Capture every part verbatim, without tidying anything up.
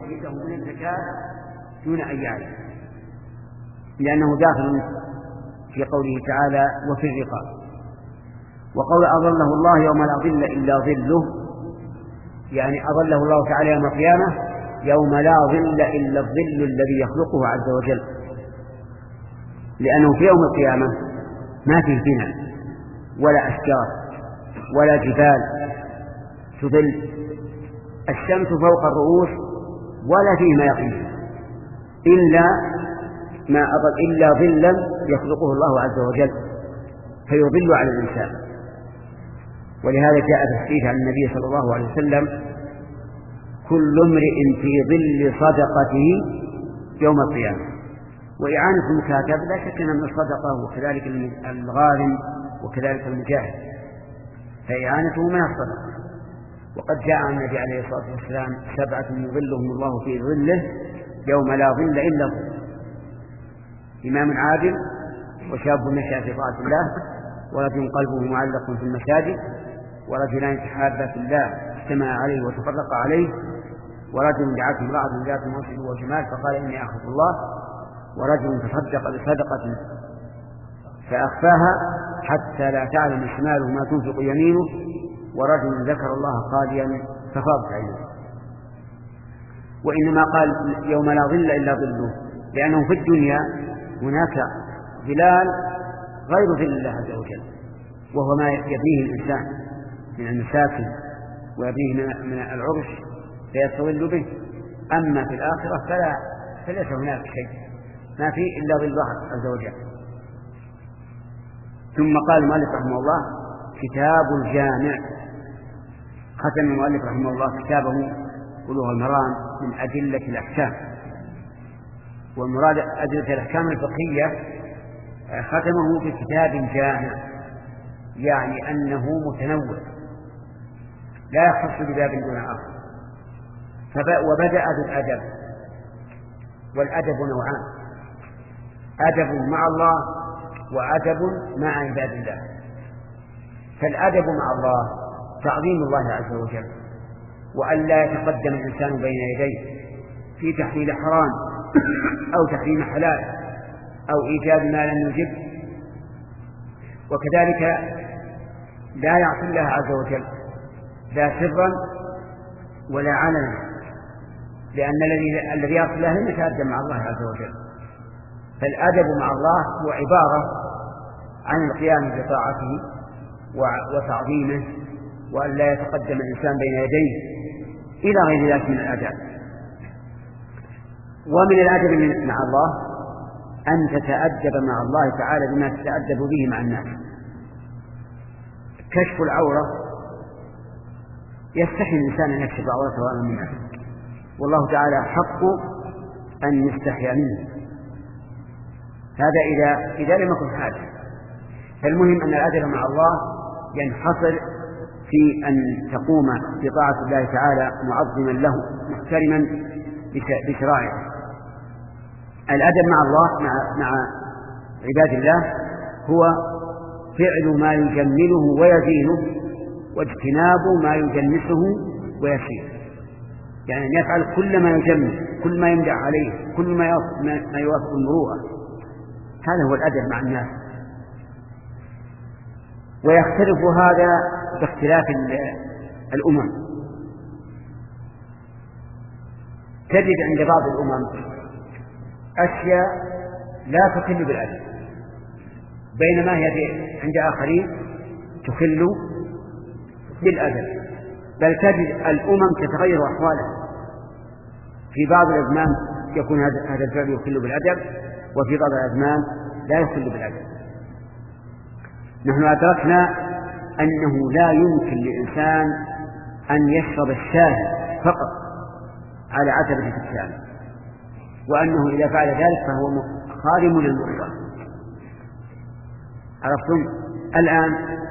يده من الزكاة دون أن يعلم، لأنه داخل في قوله تعالى وفي الرقاب. وقول أظله الله يوم لا ظل إلا ظله، يعني أظله الله تعالى يوم القيامة يوم لا ظل إلا الظل الذي يخلقه عز وجل، لأنه في يوم القيامة ما فيه بناء ولا أشجار ولا جبال تظل، الشمس فوق الرؤوس ولا فيه ما يقيه إلا ما أظل إلا ظلا يخلقه الله عز وجل فيظل على الإنسان. ولهذا جاء في الحديث عن النبي صلى الله عليه وسلم كل امرئ في ظل صدقته يوم القيامة. وإعانة المكاتب لا شك أنها من الصدقة، وكذلك الغارم وكذلك المجاهد، فإعانته من الصدقة. وقد جاء عن النبي عليه الصلاة والسلام سبعة يظلهم الله في ظله يوم لا ظل إلا ظله: إمام عادل، وشاب نشأ في طاعة الله، ورجل قلبه معلق في المساجد، ورجلان تحابا في الله اجتمع عليه وتفرق عليه، ورجل دعته امرأة ذات منصب وجمال فقال إني أخاف الله، ورجل تصدق بصدقة فأخفاها حتى لا تعلم شماله ما تنفق يمينه، ورجل ذكر الله خاليا ففاضت عينه. وإنما قال يوم لا ظل إلا ظله لأنه في الدنيا هناك ظلال غير ظل الله عز وجل، وهو ما يبنيه الإنسان من المساكن ويبنيه من العرش فيستظل به. أما في الآخرة فلا فليس هناك شيء ما فيه إلا ظل الله عز وجل. ثم قال المؤلف رحمه الله كتاب الجامع. ختم المؤلف رحمه الله كتابه بلوغ المرام من أدلة الأحكام، والمراد أدلة الأحكام الفقهية، ختمه بكتاب جامع، يعني أنه متنوع لا يختص بباب دون آخر. وبدأ بالأدب، والأدب نوعان: أدب مع الله وأدب مع عباد الله. فالأدب مع الله تعظيم الله عز وجل، وأن لا يتقدم الإنسان بين يديه في تحليل حرام أو تحريم حلال أو إيجاد ما لم يجب، وكذلك لا يعصي الله عز وجل لا سرا ولا علنا، لأن الذي الذي يعصي الله لم يتقدم مع الله عز وجل. فالأدب مع الله هو عبارة عن القيام بطاعته وتعظيمه، وأن لا يتقدم الإنسان بين يديه إلى غير ذلك من الآداب. ومن الأدب مع الله أن تتأدب مع الله تعالى بما تتأدب به مع الناس. كشف العورة يستحي الإنسان أن يكشف عورته أمام الناس، والله تعالى حق أن يستحي منه، هذا إذا إذا لم يكن حاجة. فالمهم أن الأدب مع الله ينحصر في أن تقوم بطاعة الله تعالى معظما له محترما بشرائعه. الأدب مع الله مع, مع عباد الله هو فعل ما يجمله ويزينه واجتناب ما يجنسه ويشينه، يعني أن يفعل كل ما يجمل، كل ما يمدح عليه، كل ما يوافق المروءة. هذا هو الأدب مع الناس. ويختلف هذا باختلاف الأمم. تجد عند بعض الأمم أشياء لا تخل بالأدب، بينما هي عند آخرين تخل بالأدب. بل تجد الأمم تتغير أحوالها، في بعض الأزمان يكون هذا الفعل يخل بالأدب، وفي بعض الأزمان لا يخل بالأدب. نحن أدركنا أنه لا يمكن لإنسان أن يشرب الشاي فقط على عتبة الشاي، وأنه إذا فعل ذلك فهو خادم للمرضى. عرفتم الآن؟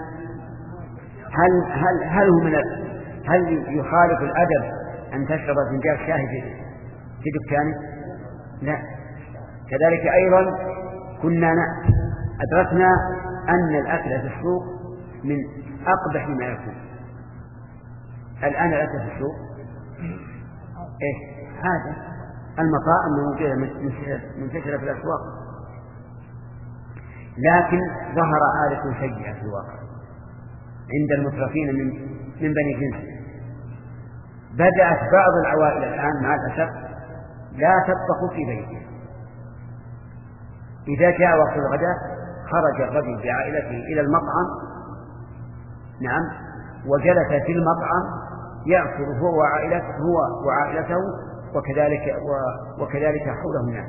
هل هل هل هو من هل يخالف الأدب أن تشرب فنجان شاي في دكانك؟ لا. كذلك أيضا كنا أدركنا أن الأكل في السوق من أقبح ما يكون. الآن الأكل في السوق إيه؟ هذا المطاعم موجودة منتشرة في الأسواق، لكن ظهر عادة سيئة في الواقع عند المترفين من من بني جنس. بدأت بعض العوائل الآن مع الأسف لا تطبخ في بيته. إذا جاء وقت الغداء خرج الرجل بعائلته إلى المطعم، نعم، وجلس في المطعم يأكل هو وعائلته هو وعائلته وكذلك وكذلك حوله الناس،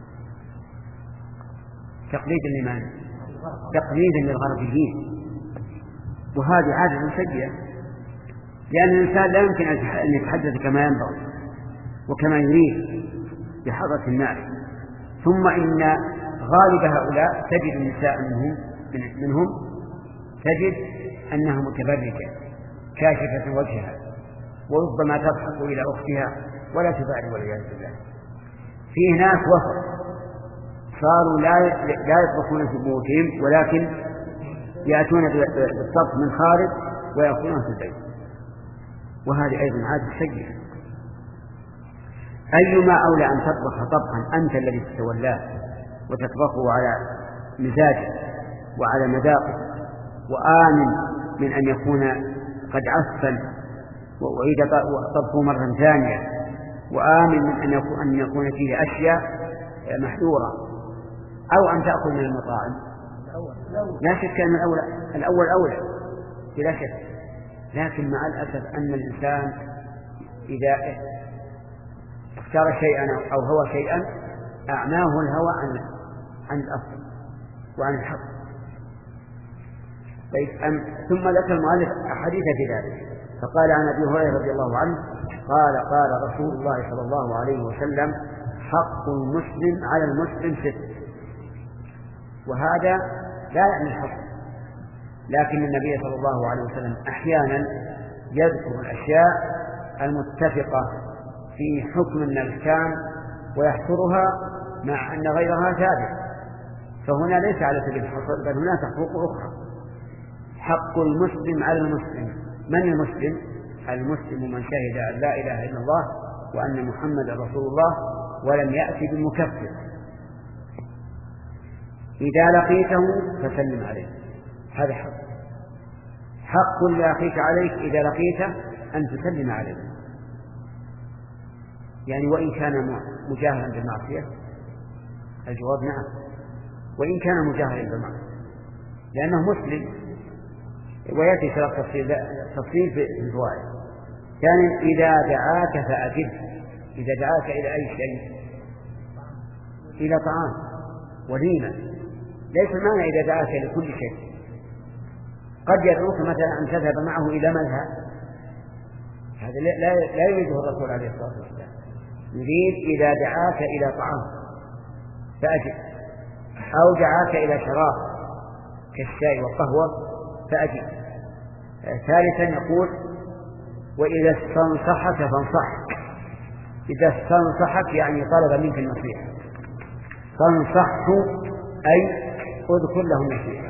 تقليد لمن؟ تقليد للغربيين. وهذه عادة سيئة، لأن الإنسان لا يمكن أن يتحدث كما ينبغي وكما يريد بحضرة الناس. ثم إن غالب هؤلاء تجد النساء منهم, منهم تجد أنها متبرجة كاشفة وجهها، وربما تضحك إلى أختها ولا تبالي والعياذ بالله. فيه ناس وسط صاروا لا لا يطبخون في بيوتهم، ولكن يأتون بالطبخ من خارج ويأكلون في البيت، وهذه أيضا عادة سيئة. أيما أولى أن تطبخ طبخا أنت الذي تتولاه وتطبخه على مزاجه وعلى مذاقه، وآمن من أن يكون قد عفن وأعيد طبخه مرة ثانية، وآمن من أن يكون, أن يكون فيه أشياء محذورة، أو أن تأكل من المطاعم. لا شك أن الأول الأول أولى بلا شك، لكن مع الأسف أن الإنسان إذا اختار شيئا أو هو شيئا أعماه الهوى عن عن الأصل وعن الحق. طيب ثم ذكر المؤلف أحاديث في ذلك، فقال عن أبي هريرة رضي الله عنه قال قال رسول الله صلى الله عليه وسلم حق المسلم على المسلم ست. وهذا لا يعني الحق، لكن النبي صلى الله عليه وسلم أحيانا يذكر الأشياء المتفقة في حكم من الأحكام ويحصرها مع أن غيرها ثابت، فهنا ليس على سبيل الحصر، بل هناك حقوق أخرى. حق المسلم على المسلم. من المسلم؟ المسلم من شهد أن لا إله إلا الله وأن محمد رسول الله ولم يأتي بالمكفر. إذا لقيته فسلم عليه، هذا حق. حق لأخيك عليك إذا لقيته أن تسلم عليه، يعني وإن كان مجاهرا بالمعصية الجواب نعم، وإن كان مجاهرا بالمعصية لأنه مسلم. ويأتي شرط تفصيل تفصيل في الفوائد. كان إذا دعاك فأجب. إذا دعاك إلى أي شيء، إلى طعام وليمة، ليس المعنى إذا دعاك لكل شيء. قد يدعوك مثلا أن تذهب معه إلى ملهى، هذا لا, لا يريده الرسول عليه الصلاة والسلام. يريد إذا دعاك إلى طعام فأجب، أو دعاك إلى شراب كالشاي والقهوة فأجب. ثالثا يقول وإذا استنصحك فانصح. إذا استنصحك يعني طلب منك النصيحة، فانصحه أي اذكر له النصيحة.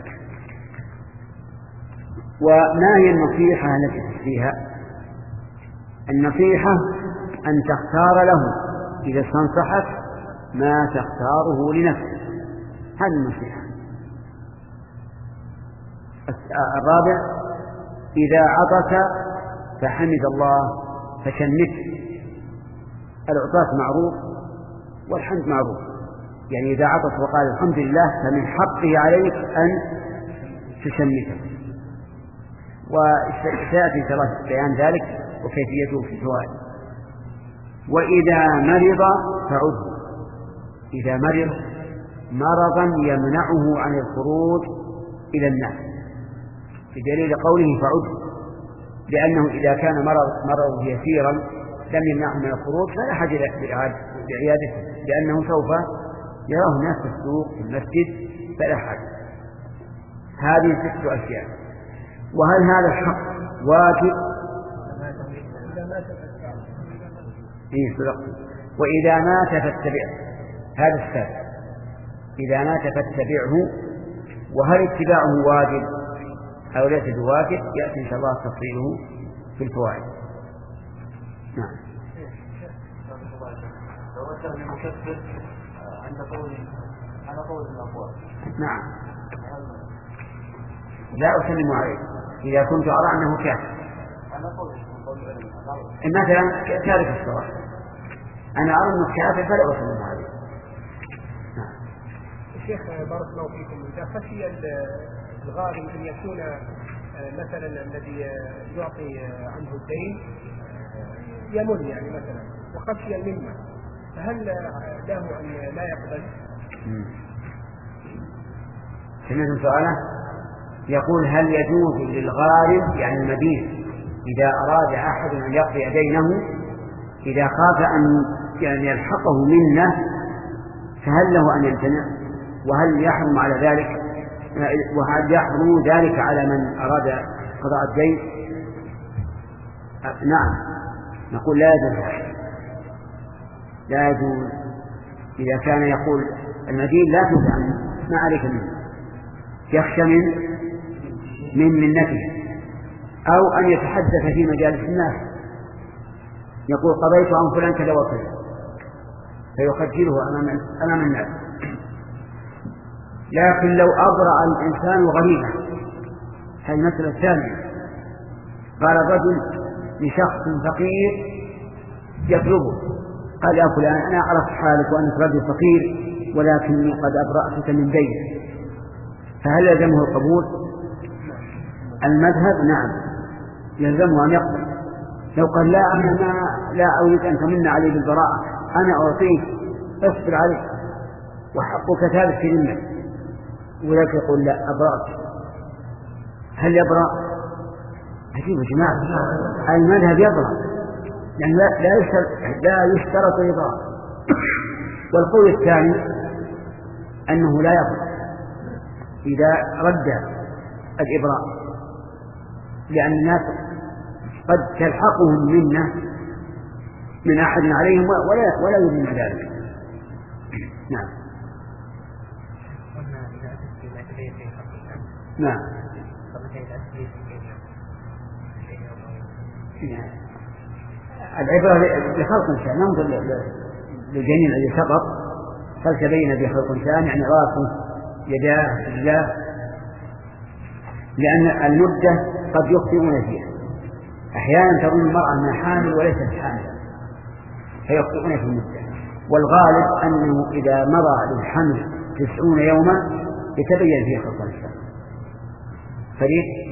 وما هي النصيحة التي تفيها؟ النصيحة أن تختار له إذا استنصحك ما تختاره لنفسك، هذه النصيحة. الرابع إذا عطس فحمد الله فشمته. العطاس معروف والحمد معروف، يعني إذا عطس وقال الحمد لله فمن حقه عليك أن تشمته. وسيأتي ثلاث بيان ذلك وكيفيته في الفوائد. وإذا مرض فعده. إذا مرض مرضا يمنعه عن الخروج إلى الناس، بدليل قوله فعده، لأنه إذا كان مرض مرض يسيرا لم يمنعه من الخروج فلا حاجة لعيادته، لأنه سوف يراه الناس في السوق في المسجد فلا حاجة. هذه ست أشياء. وهل هذا الحق واجب؟ إيه صدقت. وإذا مات فاتبعه، هذا السابق. إذا مات فاتبعه. وهل اتباعه واجب أو ليس بواجب؟ يأتي إن شاء الله تفصيله في الفوائد. نعم. مثلا المكفر عند قول على قول الأقوال. نعم لا أسلم عليه إذا كنت أرى أنه كافر. مثلا تارك الصلاة أنا أرى أنه كافر فلا أسلم عليه. نعم. الشيخ بارك الله فيكم، إذا خشي الغارم أن يكون مثلا الذي يعطي عنه الدين يمن يعني مثلا وخشي المنة، فهل له أن لا يقبل؟ سمعتم سؤاله؟ يقول هل يجوز للغارم يعني المدين إذا أراد أحد أن يقضي دينه إذا خاف أن يعني يلحقه منه فهل له أن يمتنع؟ وهل يحرم على ذلك وهل يحرم ذلك على من أراد قضاء الدين؟ نعم نقول لا يجوز لا يجوز إذا كان يقول المدين لا تدع ما عليك منه يخشى من من منته أو أن يتحدث في مجالس الناس يقول قضيت عن فلان كذا وكذا فيخجله أمام أمام الناس. لكن لو أبرأ الإنسان غريبا هذه المسألة الثانية. قال الرجل لشخص فقير يطلبه قال يا فلان أنا أعرف حالك وأنك رجل فقير ولكني قد أبرأتك من دين، فهل يلزمه القبول؟ المذهب نعم يلزمه أن يقبل. لو قال لا أنا ما لا أريد أن تمن علي بالبراءة أنا أعطيك اصبر عليك وحقك ثابت في ذمتك، ولكن يقول لا أبرأت، هل يبرأ؟ عجيب يا جماعة المذهب يبرأ يعني لا يشترط لا يشترط إبراء. والقول الثاني أنه لا يبرأ إذا رد الإبراء لأن الناس قد تلحقهم منه من أحد عليهم ولا ولا يريدون ذلك. نعم نعم العبرة بخلق إنسان ننظر للجنين الذي سقط هل تبين بخلق إنسان يعني راسه يداه رجلاه، لأن المدة قد يخطئون فيها أحيانا تظن المرأة أنها حامل وليست حاملا فيخطئون في المدة، والغالب أنه إذا مضى للحمل تسعون يوما يتبين فيه خلق الإنسان. فريد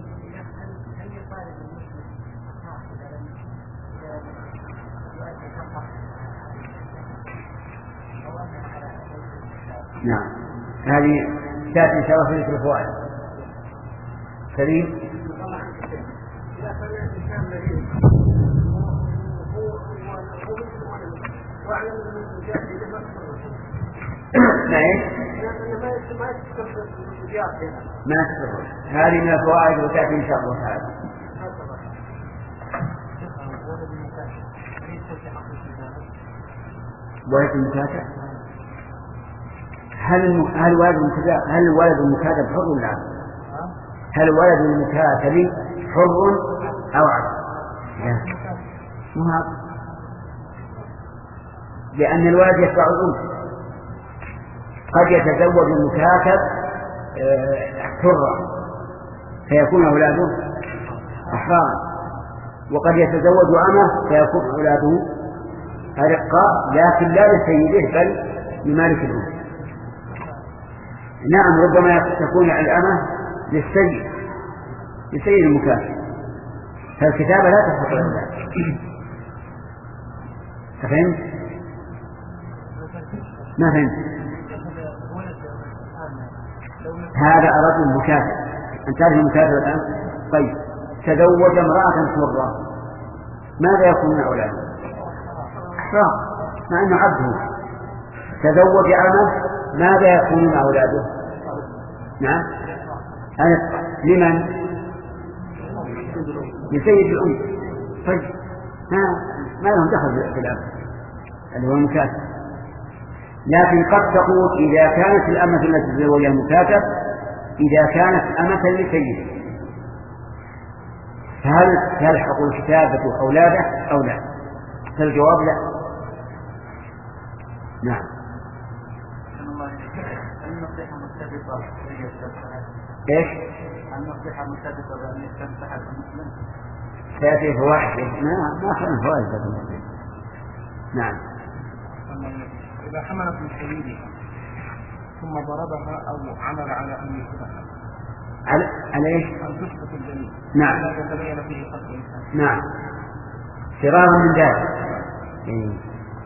نعم هذه تأتي إن شاء الله في الفوائد. سليم ما تستطيع هذه من الفوائد وتأتي إن شاء الله تعالى. ولد المكاتب هل هل ولد المكاتب هل ولد المكاتب حر ولا عبد؟ هل ولد المكاتب حر أو عبد؟ لا مو عبد، لأن الولد يتبع الأم. قد يتزوج المكاتب حرا فيكون أولاده أحرارا، وقد يتزوج أمه فيكون أولاده أرقاء لكن لا لسيده بل لمالك الأم. نعم ربما تكون الأمة للسيد لسيد المكاتب فالكتابة لا تستطيع ذلك. فهمت؟ ما فهمت؟ هذا أراد المكاتب أن تعرف المكاتب الآن. طيب تزوج امرأة حرة ماذا يكون من أولاده؟ أحرار مع أنه عبده. تزوج أمه ماذا يكون من أولاده؟ نعم أنا لمن؟ لسيد الأم. طيب ما لهم دخل في الأب اللي هو المكاتب. لكن قد تقول إذا كانت الأمة التي تزوجها المكاتب إذا كانت أمة لسيد فهل تلحق الكتابة أولاده أو لا؟ فالجواب لا. نعم. النصيحة مرتبطة بأن يستمسح. إيش؟ النصيحة مرتبطة بأن يستمسح المسلم. سيأتي فوائد ما ما أخذ فوائد هذا. نعم. إذا حملت من سبيلها ثم ضربها أو عمل على أن يسبحها. على على إيش؟ أن تسقط الجنين. نعم. لا يتبين فيه قتل الإنسان. نعم. فرارا من ذلك. إيه.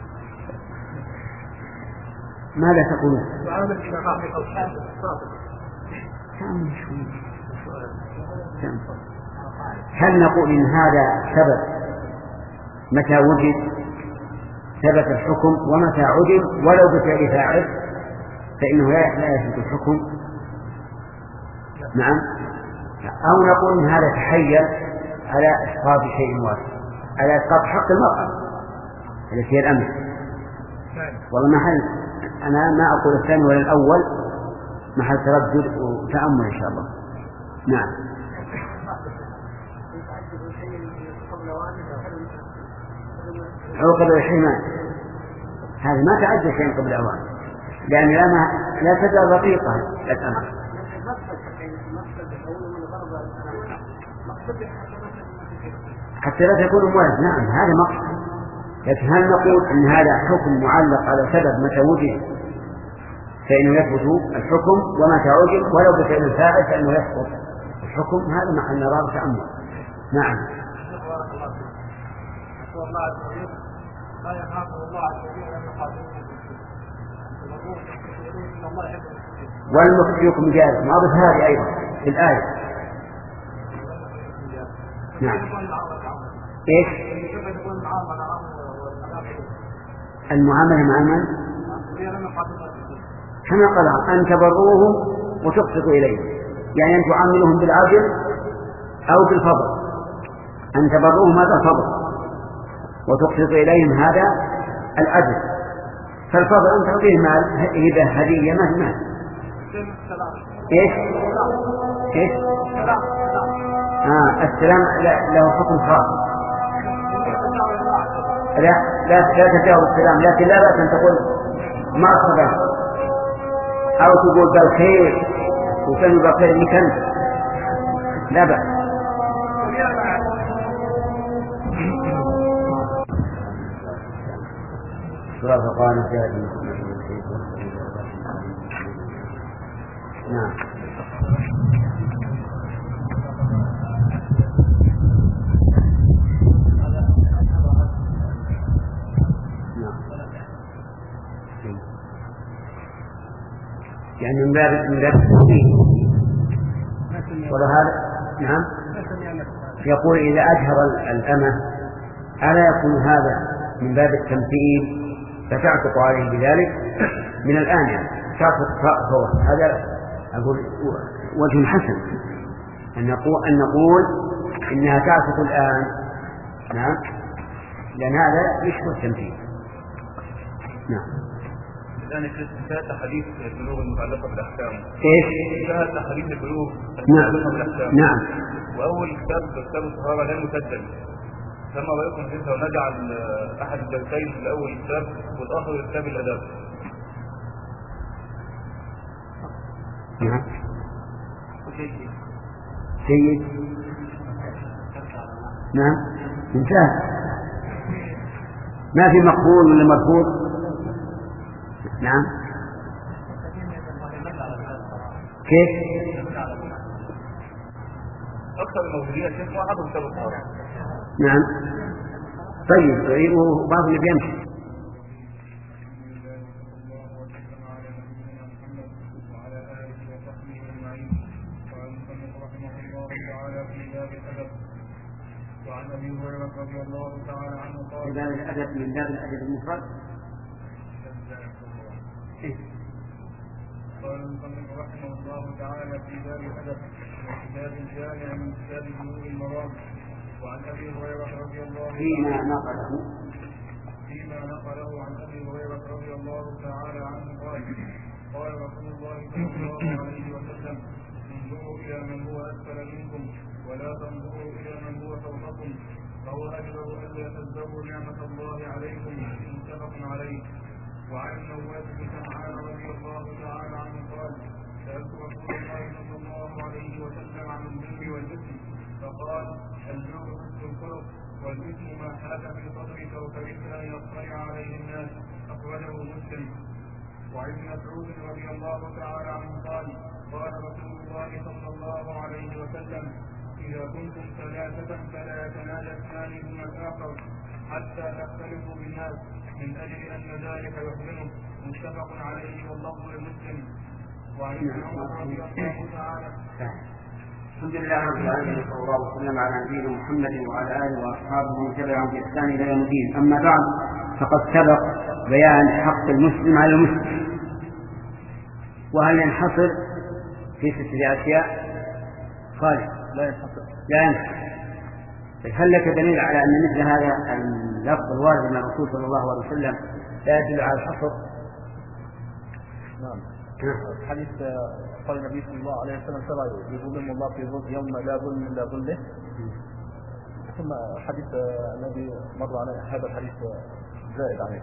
ماذا تقولون؟ تعامل إذا خافك أو شاهد صادق. كم شوي. كم. هل نقول إن هذا سبب متى وجد ثبت الحكم ومتى عدم ولو بفعل فاعل فإنه لا يثبت الحكم؟ نعم. أو نقول إن هذا تحيل على إسقاط شيء واحد، على إسقاط حق المرأة التي هي الأمر. والله محل أنا ما أقول الثاني ولا الأول، محل تردد وتأمل إن شاء الله. نعم. عقب الحماية هذا ما تعدى شيء قبل أوان، لأن لا ما لا تزال رقيقة الأمر. حتى لا تكون موارد. نعم هذا مقصد. لكن هل نقول أن هذا حكم معلق على سبب متى وجد فإنه يثبت الحكم ومتى وجد ولو بفعل الفاعل فإنه يسقط الحكم؟ هذا محل نراه تأمل. نعم. لا يخافه الله عز وجل أن يقاتلهم والمخرجكم جاهز ناظف هذه أيضا في الآية. نعم. إيش؟ المعاملة مع من؟ كما قال أن تبروهم وتقسطوا إليهم، يعني أن تعاملهم بالعدل أو بالفضل. أن تبروهم هذا الفضل وتقسط إليهم هذا العدل. فالفضل أن تعطيه مال هبة هدية ما مال. إيش؟ إيش؟ آه السلام له حكم خاص. لا لا لا تجاوب السلام، لكن لا بأس أن تقول مرحبا أو تقول بالخير وكان بالخير لكن لا بأس. رافقان الجاهل. نعم. يعني من باب من باب التوحيد ولهذا. نعم. يقول إذا أجهر الأمة ألا يكون هذا من باب التمثيل فتعتق عليه بذلك من الآن، يعني تعتق فور. هذا أقول وجه حسن أن نقول, أن نقول إنها تعتق الآن. نعم. لأن هذا يشبه التمثيل. نعم. الآن انتهت حديث البلوغ المتعلقة بالأحكام. إيش؟ انتهت حديث البلوغ نعم. المتعلقة بالأحكام. نعم. وأول كتاب كتاب الصحابة غير مسجل، فما رأيكم فيه ونجعل أحد الدرسين في الأول كتاب والآخر كتاب الأداب؟ نعم. جيد. نعم. انتهى. ما في مقبول ولا مرفوض. نعم. كيف؟ أكثر الموجودين شيخ واحد كتاب الصحابة. نعم. طيب وبعض اللي بيمشي. وعن ابي هريره رضي الله تعالى عنه قال: باب الادب من باب الادب المفرد. قال المصنف رحمه الله تعالى في باب الادب كتاب الجامع من كتاب بلوغ المرام. وعن ابي هريره رضي الله فيما نقله فيما نقله عن ابي هريره رضي الله تعالى عنه قال: قال رسول الله صلى الله عليه وسلم: انظروا الى من هو اسفل منكم ولا تنظروا الى من هو فوقكم، فهو اجدر الا تزدروا نعمه الله عليكم. متفق عليه. وعن النواس بن سمعان رضي الله تعالى عنه قال سألت رسول الله صلى الله عليه وسلم عن البر والإثم فقال البر حسن الخلق والإثم ما حاك في صدرك وكرهت أن يطلع عليه الناس أخرجه مسلم. وعن مسعود رضي الله تعالى عنه قال قال رسول الله صلى الله عليه وسلم إذا كنتم ثلاثة فلا يتناجى اثنان دون الآخر حتى تختلفوا بالناس من أجل أن ذلك يحزنه. متفق عليه واللفظ لمسلم. وعن ابن عمر رضي الله تعالى. الحمد لله رب العالمين صلى الله وسلم على نبينا محمد وعلى آله وأصحابه ومن تبعهم بإحسان إلى يوم الدين. أما بعد فقد سبق بيان حق المسلم على المسلم، وهل ينحصر في ستة أشياء؟ خالد لا ينحصر. لا ينحصر. هل لك دليل على أن مثل هذا اللفظ الوارد من الرسول صلى الله عليه وسلم لا يدل على الحصر؟ نعم. حديث قال النبي صلى الله عليه وسلم سبع يظلم الله في ظل يوم لا ظلم إلا ظله. ثم حديث الذي مر عليه هذا الحديث زائد عليه.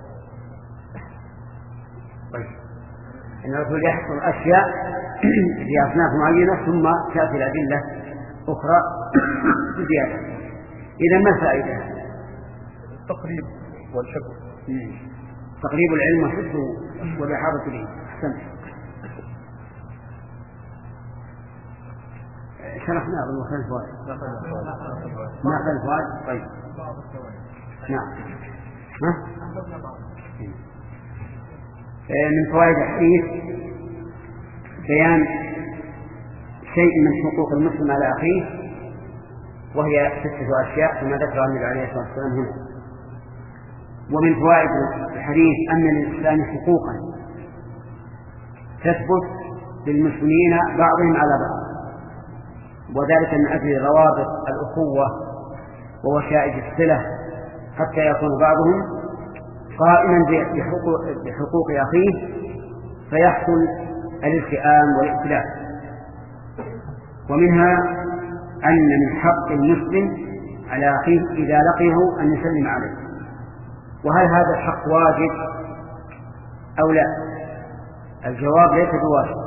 طيب إن الرسول يحصر أشياء في أصناف معينة ثم تأتي الأدلة أخرى بزيادة. إذا ما الفائدة؟ التقريب والشكر. تقريب العلم وحفظه والإحاطة به. أحسنت. شرحنا أظن خلف فوائد. ما خلف فوائد. طيب. نعم. ها؟ من فوائد الحديث بيان شيء من حقوق المسلم على أخيه، وهي ستة أشياء كما ذكر النبي عليه الصلاة والسلام هنا. ومن فوائد الحديث أن للإسلام حقوقا تثبت للمسلمين بعضهم على بعض، وذلك من أجل روابط الأخوة ووشائج الصلة، حتى يكون بعضهم قائما بحقوق, بحقوق أخيه فيحصل الالتئام والائتلاف. ومنها أن من حق المسلم على أخيه إذا لقيه أن يسلم عليه. وهل هذا الحق واجب أو لا؟ الجواب ليس بواجب،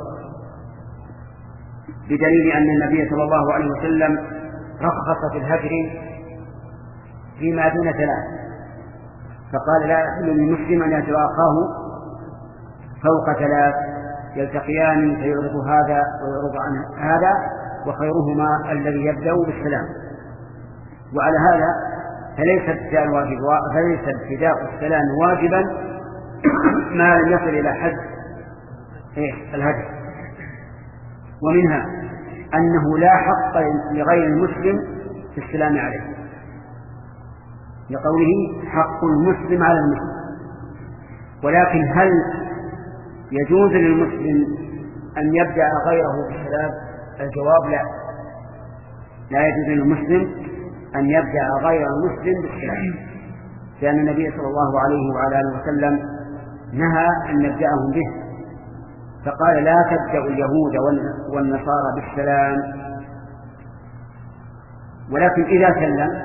بدليل أن النبي صلى الله عليه وسلم رخص في الهجر فيما دون ثلاث، فقال لا يحل للمسلم أن يهجر أخاه فوق ثلاث يلتقيان فيعرض هذا ويعرض عن هذا وخيرهما الذي يبدأ بالسلام. وعلى هذا فليس ابتداء الواجب فليس ابتداء السلام واجبا ما لم يصل إلى حد إيه الهجر. ومنها أنه لا حق لغير المسلم في السلام عليه، لقوله حق المسلم على المسلم. ولكن هل يجوز للمسلم أن يبدأ غيره بالسلام؟ الجواب لا، لا يجوز للمسلم أن يبدأ غير المسلم بالسلام، لأن النبي صلى الله عليه وعلى آله وسلم نهى أن نبدأهم به، فقال لا تبدأ اليهود والنصارى بالسلام. ولكن إذا سلم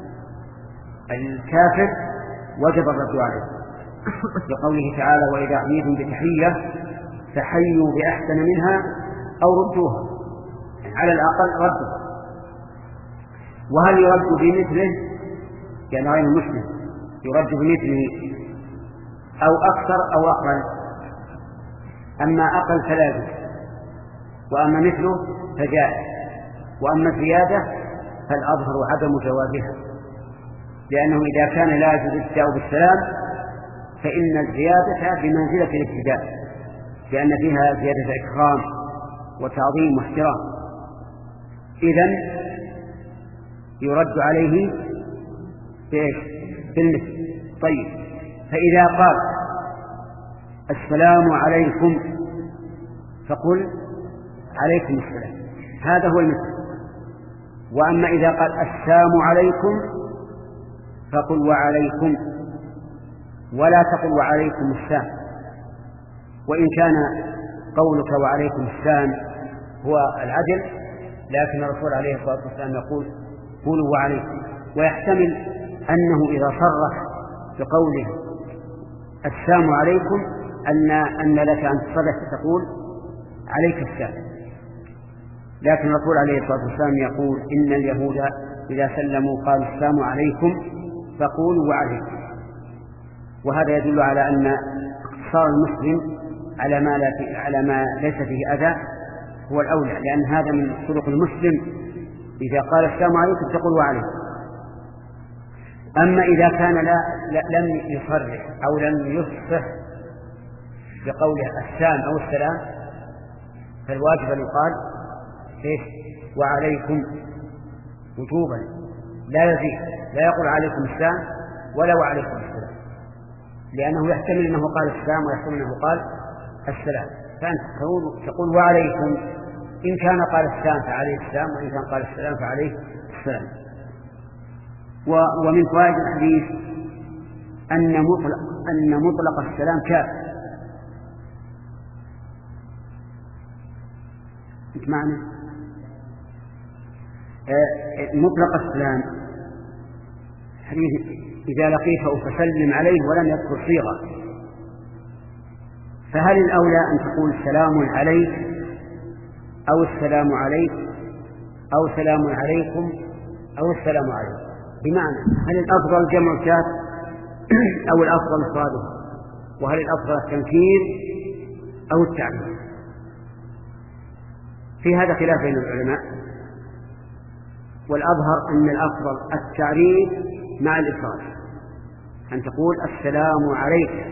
الكافر وجب الرد عليه، لقوله تعالى وإذا حييتم بتحية فحيوا بأحسن منها أو ردوها، على الأقل ردوا. وهل يرد بمثله؟ يعني غير المسلم يرد بمثله أو أكثر أو أقل؟ أما أقل فلا يجوز، وأما مثله فجائز، وأما الزيادة فالأظهر عدم جوازها، لأنه إذا كان لا يجوز الابتداء بالسلام فإن الزيادة بمنزلة الابتداء، لأن فيها زيادة إكرام وتعظيم واحترام. إذن يرد عليه بإيش؟ بالمثل. طيب، فإذا قال السلام عليكم فقل عليكم السلام، هذا هو المثل. وأما إذا قال السلام عليكم فقل وعليكم، ولا تقل وعليكم السلام. وإن كان قولك وعليكم السلام هو العدل، لكن الرسول عليه الصلاة والسلام يقول قولوا وعليكم. ويحتمل أنه إذا صرح بقوله السلام عليكم أن أن لك أن تصرح تقول عليك السلام، لكن الرسول عليه الصلاة والسلام يقول إن اليهود إذا سلموا قالوا السلام عليكم فقولوا وعليكم. وهذا يدل على أن اقتصار المسلم على ما, لا في على ما ليس فيه أذى هو الأولى، لأن هذا من خلق المسلم، إذا قال السلام عليكم تقول وعليكم. أما إذا كان لا, لا لم يصرح أو لم يصح بقوله السلام أو السلام فالواجب أن يقال إيش؟ وعليكم وجوبا لا يزيد، لا يقول عليكم السلام ولا وعليكم السلام، لأنه يحتمل أنه قال السلام ويحتمل أنه قال السلام، فأنت تقول وعليكم. إن كان قال السلام فعليه السلام، وإن كان قال السلام فعليه السلام. ومن فوائد الحديث أن مطلق, أن مطلق السلام كافر. انت معنى آه مطلق السلام حديث إذا لقيته فسلم عليه ولم يذكر صيغة، فهل الأولى أن تقول سلام عليك أو السلام عليك أو سلام عليكم أو السلام عليكم؟ بمعنى هل الأفضل جمع كاف أو الأفضل إفراده؟ وهل الأفضل التنكير أو التعبير؟ في هذا خلاف بين العلماء، والأظهر أن الأفضل التعريف مع الإفراد، أن تقول السلام عليك،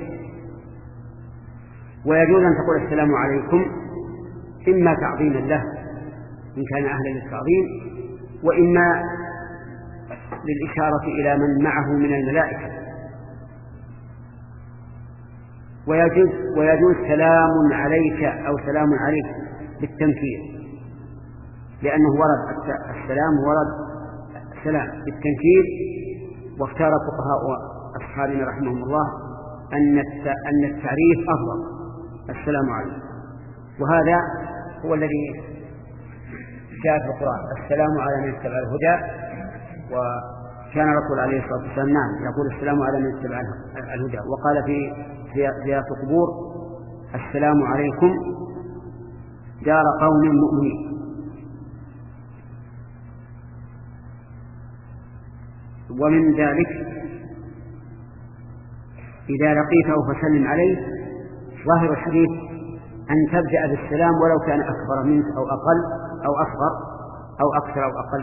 ويجوز أن تقول السلام عليكم إما تعظيما له إن كان أهلا للتعظيم، وإما للإشارة إلى من معه من الملائكة. ويجوز, ويجوز سلام عليك أو سلام عليك بالتنكير، لأنه ورد السلام ورد السلام بالتنكير، واختار فقهاء أصحابنا رحمهم الله أن التعريف أفضل، السلام عليكم. وهذا هو الذي جاء في القرآن، السلام على من اتبع الهدى. وكان الرسول عليه الصلاة والسلام نعم يقول السلام على من اتبع الهدى، وقال في زيارة القبور السلام عليكم دار قوم مؤمنين. ومن ذلك إذا لقيته فسلم عليه، ظاهر الحديث أن تبدأ بالسلام ولو كان أكبر منك أو أقل أو أصغر أو أكثر أو أقل،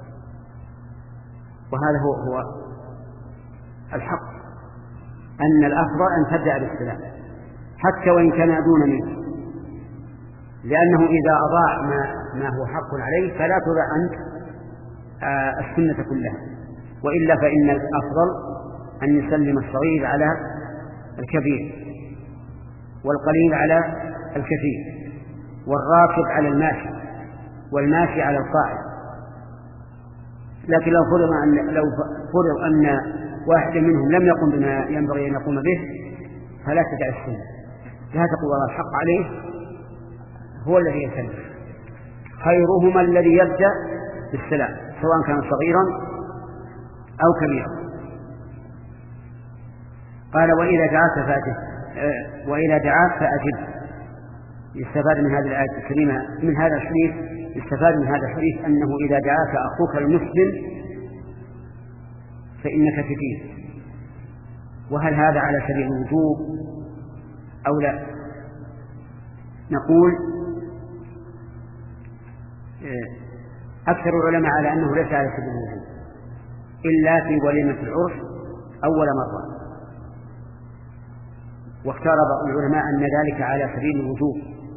وهذا هو, هو الحق، أن الأفضل أن تبدأ بالسلام حتى وإن كان دون منك، لأنه إذا أضاع ما, ما هو حق عليه فلا تضع أنت آه السنة كلها، وإلا فإن الأفضل أن يسلم الصغير على الكبير، والقليل على الكثير، والراكب على الماشي، والماشي على القاعد. لكن لو فرض أن, لو فرض أن واحد منهم لم يقم بما ينبغي أن يقوم به فلا تدع السنة، لا تقول والله الحق عليه هو الذي يسلم. خيرهما الذي يبدأ بالسلام سواء كان صغيرا أو كبيرا. قال وإذا دعاك فأجب، وإذا دعاك فأجب. يستفاد من هذه الآية الكريمة من هذا الحديث يستفاد من هذا الحديث أنه إذا دعاك أخوك المسلم فإنك تجيب. وهل هذا على سبيل الوجوب أو لا؟ نقول أكثر العلماء على أنه ليس على سبيل الوجوب إلا في وليمة العرس أول مرة، واختار بعض العلماء أن ذلك على سبيل الوجوب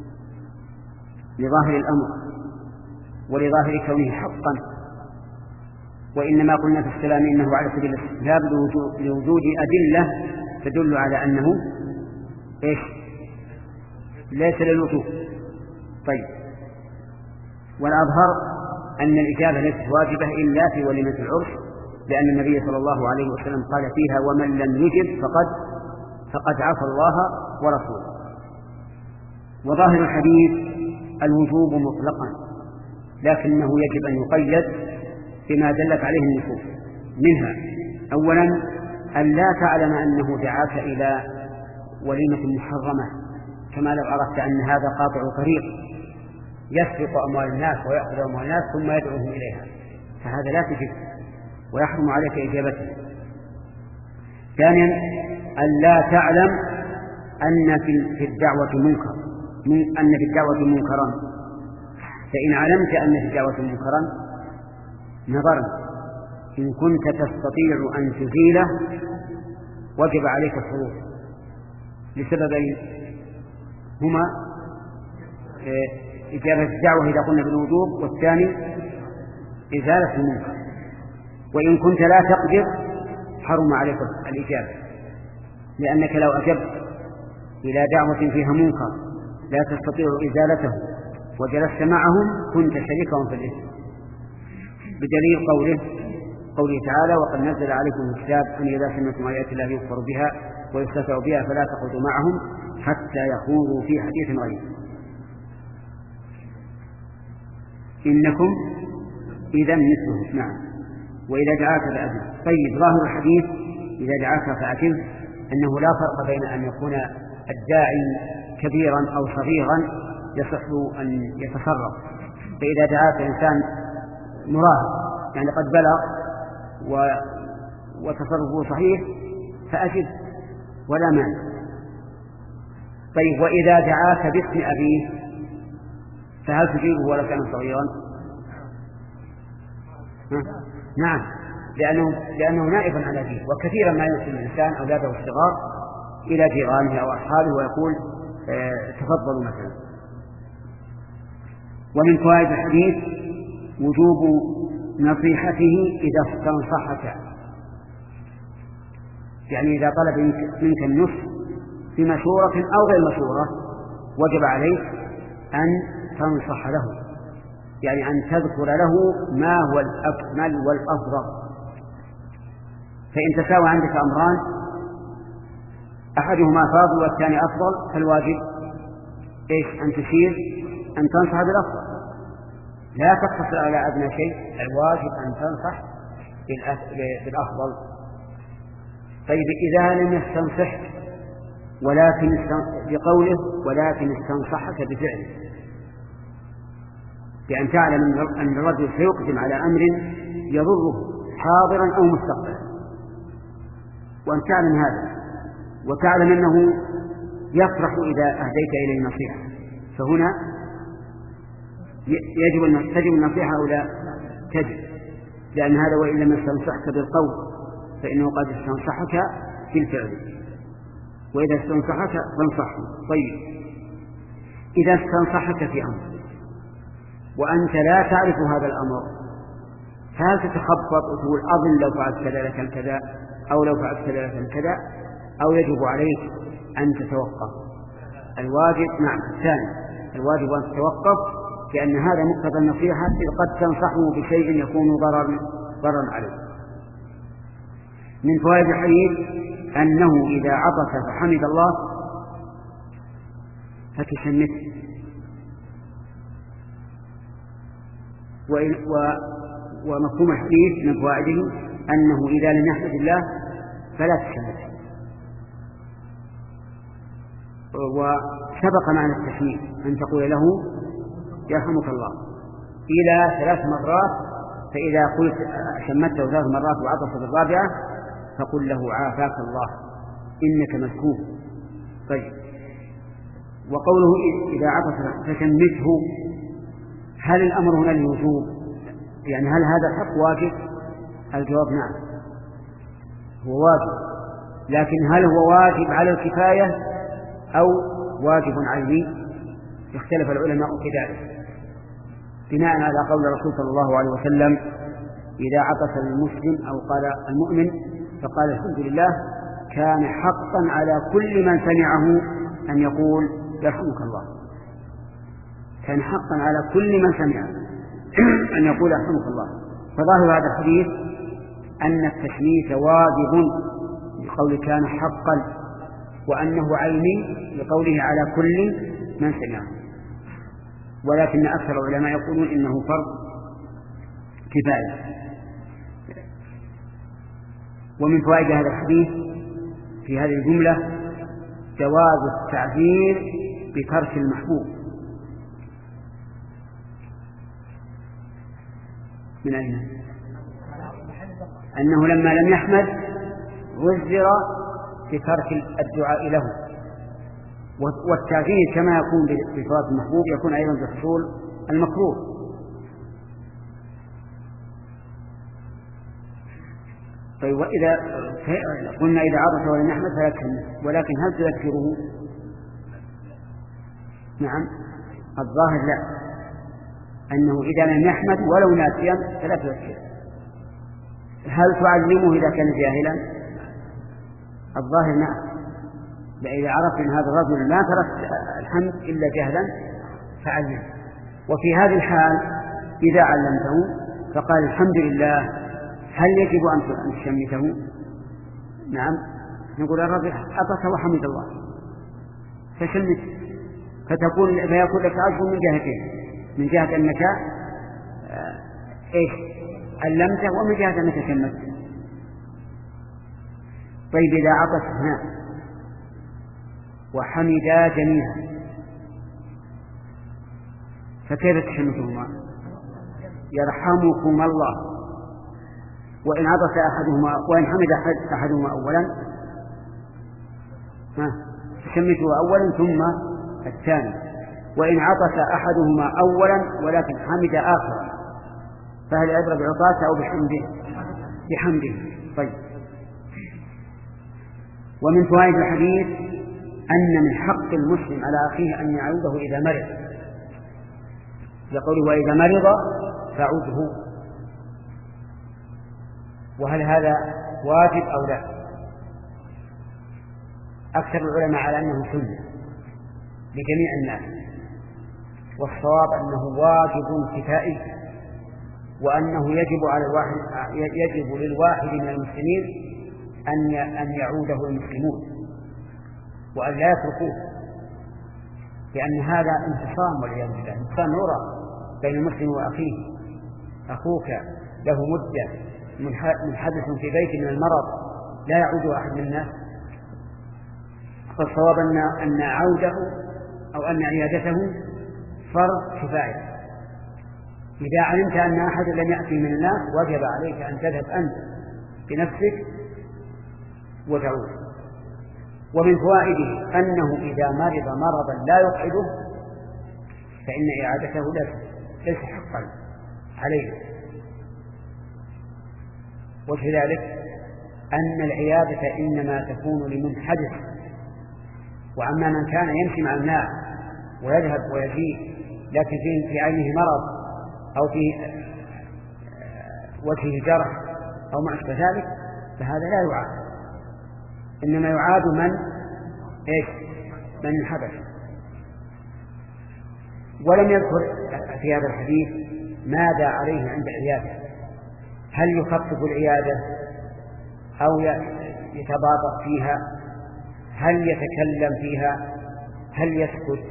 لظاهر الأمر ولظاهر كونه حقا، وإنما قلنا في السلام إنه على سبيل الاستحباب لوجود أدلة تدل على أنه إيش؟ ليس للوجوب. طيب، والأظهر أن الإجابة ليست واجبة إلا في وليمة العرس، لأن النبي صلى الله عليه وسلم قال فيها ومن لم يجب فقد فقد عصى الله ورسوله. وظاهر الحديث الوجوب مطلقا، لكنه يجب أن يقيد بما دلت عليه النصوص، منها أولا أن لا تعلم أنه دعاك إلى وليمة محرمة، كما لو عرفت أن هذا قاطع طريق يسرق أموال الناس ويأخذ أموال الناس ثم يدعوهم إليها، فهذا لا تجد ويحرم عليك إجابته. ثانيا أن لا تعلم أن في الدعوة منكر أن في الدعوة منكرا، فإن علمت أن في الدعوة منكرا نظرا، إن كنت تستطيع أن تزيله وجب عليك الخروج لسببين هما إجابة الدعوة إذا قلنا بالوجوب، والثاني إزالة المنكر. وإن كنت لا تقدر حرم عليك الإجابة، لأنك لو أجبت إلى دعوة فيها منكر لا تستطيع إزالته وجلست معهم كنت شريكهم في الإثم، بدليل قوله قوله تعالى: وقد نزل عليكم الكتاب أن إذا سمعتم آيات الله يكفر بها ويستهزأ بها فلا تقعدوا معهم حتى يخوضوا في حديث غيره إنكم إذا مثلهم. نعم. وإذا دعاك فأجب. طيب، ظاهر الحديث إذا دعاك فأجب أنه لا فرق بين أن يكون الداعي كبيرا أو صغيرا يصح أن يتصرف. فإذا دعاك إنسان مراهق يعني قد بلغ و... وتصرفه صحيح فأجب ولا مانع. طيب، وإذا دعاك باسم أبيه فهل تجيبه ولو كان صغيرا؟ نعم، لأنه, لأنه نائب عن أبيه، وكثيرا ما يرسل الإنسان أولاده الصغار إلى جيرانه أو أصحابه ويقول اه تفضلوا مثلا. ومن فوائد الحديث وجوب نصيحته إذا استنصحك، يعني إذا طلب منك النصح بمشورة أو غير مشورة وجب عليك أن تنصح له، يعني أن تذكر له ما هو الأكمل والأفضل. فإن تساوى عندك أمران أحدهما فاضل والثاني أفضل فالواجب إيش؟ أن تشير أن تنصح بالأفضل، لا تقتصر على أدنى شيء، الواجب أن تنصح بالأفضل. طيب، إذا لم يستنصحك ولكن بقوله ولكن استنصحك بفعله، بأن تعلم أن الرجل سيقدم على أمر يضره حاضرا أو مستقبلا، وأن تعلم هذا وتعلم أنه يفرح إذا أهديت إليه نصيحة، فهنا يجب أن تجب النصيحة أو لا تجب، لأن هذا وإن لم يستنصحك بالقول فإنه قد استنصحك بالفعل، وإذا استنصحك فانصحه. طيب، إذا استنصحك في أمر وأنت لا تعرف هذا الأمر فهل تتخبط وتقول أظن لو فعلت كذا لكان كذا أو لو فعلت كذا لكان كذا، أو يجب عليك أن تتوقف؟ الواجب نعم الثاني، الواجب أن تتوقف، لأن هذا مقتضى النصيحة قد تنصحه بشيء يكون ضررا ضررا عليه. من فوائد الحديث أنه إذا عطس فحمد الله فتشمته، ومفهوم الحديث من فوائده أنه إذا لم يحمد الله فلا تشمته. وسبق معنى التشميت أن تقول له يرحمك الله إلى ثلاث مرات، فإذا قلت شمته ثلاث مرات وعطس بالرابعة فقل له عافاك الله إنك مذكور. طيب، وقوله إذا عطس فشمته، هل الأمر هنا الوجوب؟ يعني هل هذا الحق واجب؟ الجواب نعم هو واجب، لكن هل هو واجب على الكفاية أو واجب عيني؟ اختلف العلماء في ذلك بناء على قول الرسول صلى الله عليه وسلم: إذا عطس المسلم أو قال المؤمن فقال الحمد لله كان حقا على كل من سمعه أن يقول يرحمك الله، كان حقا على كل من سمعه أن يقول يرحمك الله. فظاهر هذا الحديث أن التشميت واجب بقول كان حقا، وأنه عيني لقوله على كل من سمعه، ولكن أكثر العلماء يقولون إنه فرض كفاية. ومن فوائد هذا الحديث في هذه الجملة جواز التعجيل بترك المحبوب. من أين؟ أنه لما لم يحمد وزر بترك الدعاء له، والتعجيل كما يكون بفوات المحبوب يكون أيضا بحصول المكروه. طيب وإذا قلنا إذا عطس ولم يحمد فلا تحمد، ولكن هل تذكره؟ نعم الظاهر لا، أنه إذا لم يحمد ولو ناسيا فلا تذكره. هل تعلمه إذا كان جاهلا؟ الظاهر نعم، إذا عرفت أن هذا الرجل لا ترك الحمد إلا جهلا فعلمه. وفي هذه الحال إذا علمته فقال الحمد لله، هل يجب أن تشمته؟ نعم، نقول الرجل عطس وحمد الله فشمته، فتكون فيكون لك أجر من جهتين، من جهة أنك آه إيش علمته، ومن جهة أنك شمته. طيب إذا عطس هنا وحمدا جميعا فكيف تشمتهما؟ يرحمكم الله. وإن عطس أحدهما وإن حمد أحد أحدهما أولا تشمته أولا ثم الثاني، وإن عطس أحدهما أولا ولكن حمد آخر فهل العبرة بعطاسه أو بحمده؟ بحمده. طيب، ومن فوائد الحديث أن من حق المسلم على أخيه أن يعوده إذا مرض، يقول وإذا مرض فعوده. وهل هذا واجب أو لا؟ أكثر العلماء على أنه سنة لجميع الناس، والصواب أنه واجب كفائي، وأنه يجب على الواحد يجب للواحد من المسلمين أن أن يعوده المسلمون وأن لا يتركوه، لأن هذا انفصام والعياذ بالله، انفصام نورا بين المسلم وأخيه. أخوك له مدة منحدث في بيت من المرض لا يعود أحد من الناس، فالصواب أن أن عوده أو أن عيادته فرض كفاية. إذا علمت أن أحد لم يأتي من الناس وجب عليك أن تذهب أنت بنفسك وتعود. ومن فوائده أنه إذا مرض مرضا لا يقعده فإن إعادته ليس حقا عليه. وجه ذلك أن العيادة إنما تكون لمن حدث، وأما من كان يمشي مع الناس ويذهب ويجيء لكن فيه في عينه مرض أو في وجهه جرح أو ما أشبه ذلك فهذا لا يعاد، إنما يعاد من إيش؟ من حدث. ولم يذكر في هذا الحديث ماذا عليه عند العيادة، هل يخفف العيادة أو يتباطأ فيها، هل يتكلم فيها، هل يسكت؟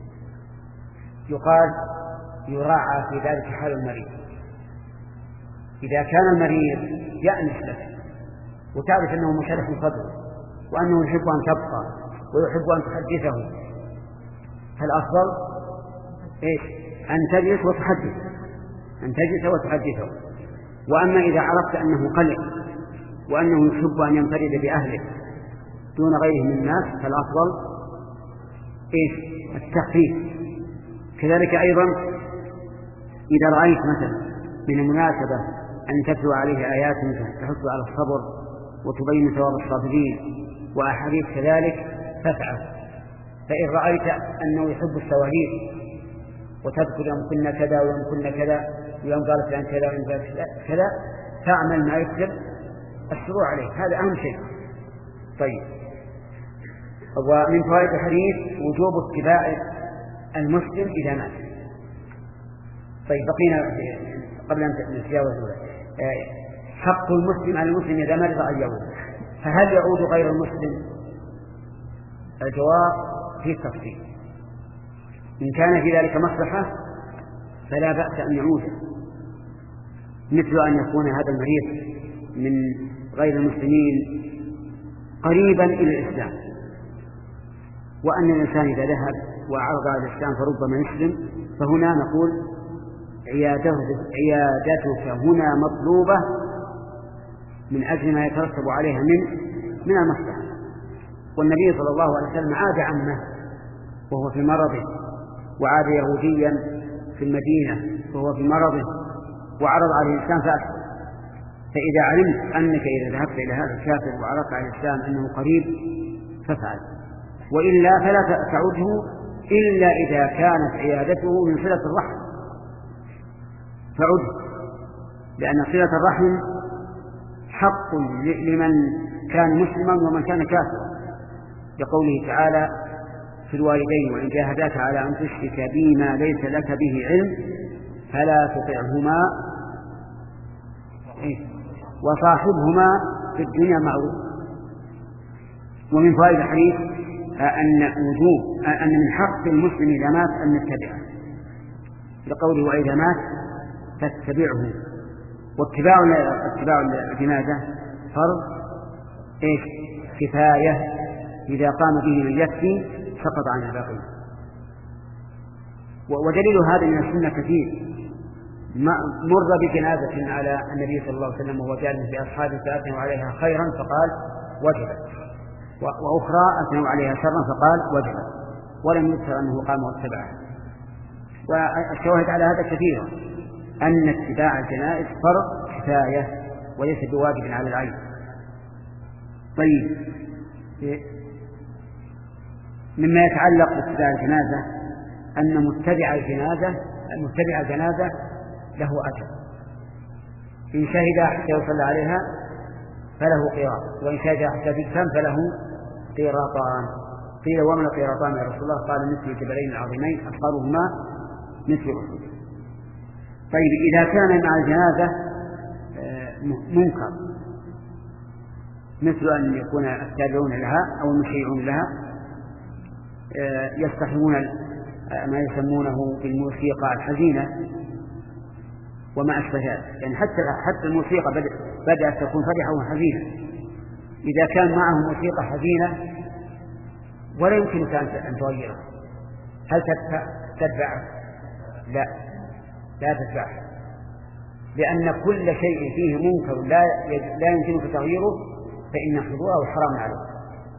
يقال يراعى في ذلك حال المريض. إذا كان المريض يأنس لك وتعرف أنه مشرح صدره وأنه يحب أن تبقى ويحب أن تحدثه، فالأفضل إيش؟ أن تجلس وتحدث أن تجلس وتحدثه. وأما إذا عرفت أنه قلق وأنه يحب أن ينفرد بأهله دون غيره من الناس فالأفضل إيش؟ التخفيف. كذلك أيضا إذا رأيت مثلا من المناسبة أن تتلو عليه آيات تحث على الصبر وتبين ثواب الصابرين وأحاديث كذلك فافعل. فإن رأيت أنه يحب السواليف وتذكر يوم كنا كذا ويوم كنا كذا ويوم قالت عن كذا ويوم قالت كذا فاعمل ما يكتب الشروع عليه، هذا أهم شيء. طيب، ومن فوائد الحديث وجوب اتباع المسلم إذا مات. طيب، بقينا قبل أن نتجاوز حق المسلم على المسلم إذا مرض أن يعود، فهل يعود غير المسلم؟ الجواب في التفصيل. إن كان في ذلك مصلحة فلا بأس أن يعود، مثل أن يكون هذا المريض من غير المسلمين قريبا إلى الإسلام وأن الإنسان إذا ذهب وعرض على الإسلام فربما يسلم، فهنا نقول عيادته عيادتك هنا مطلوبة من أجل ما يترتب عليها من من المصلحة. والنبي صلى الله عليه وسلم عاد عمه وهو في مرضه، وعاد يهوديا في المدينة وهو في مرضه، وعرض عليه الإسلام فأسلم. فإذا علمت أنك إذا ذهبت إلى هذا الكافر وعرضت على الإسلام أنه قريب فافعل، وإلا فلا تعده إلا إذا كانت عيادته من صلة الرحم، فعده، لأن صلة الرحم حق لمن كان مسلما ومن كان كافرا، لقوله تعالى في الوالدين وإن جاهداك على أن تشرك بما ليس لك به علم فلا تطعهما وصاحبهما في الدنيا معروف. ومن فوائد الحديث أن وجوب أن من حق المسلم إذا مات أن يتبعه، لقوله وإذا مات فاتبعه. واتباع اتباع الجنازة فرض إيش كفاية، إذا قام به من يكفي سقط عن الباقي. ودليل هذا من السنة كثير. مر بجنازة على النبي صلى الله عليه وسلم وهو جالس بأصحابه فأثنوا عليها خيرا فقال وجبت، وأخرى أثنوا عليها شرا فقال وجبت، ولم يذكر أنه قام واتبعها. والشواهد على هذا كثيرا، أن اتباع الجنائز فرض كفاية وليس بواجب على العين. طيب، مما يتعلق باتباع الجنازة أن متبع الجنازة متبع الجنازة له أجر، إن شهد حتى يصلى عليها فله قيراط، وإن شهد حتى تدفن فله قيراطان. قيل ومن القيراطان يا رسول الله؟ قال مثل الجبلين العظيمين أصغرهما مثل أحد. طيب، إذا كان مع الجنازة منكر مثل أن يكون التابعون لها أو المشيعون لها يستخدمون ما يسمونه بالموسيقى الحزينة وما أشبه ذلك، يعني حتى حتى الموسيقى بدأت تكون فرحة وحزينة. إذا كان معه موسيقى حزينة ولا يمكنك أن تغيرها، هل تتبعه؟ لا، لا تتبعه، لأن كل شيء فيه منكر لا لا يمكنك تغييره فإن حضوره حرام عليه.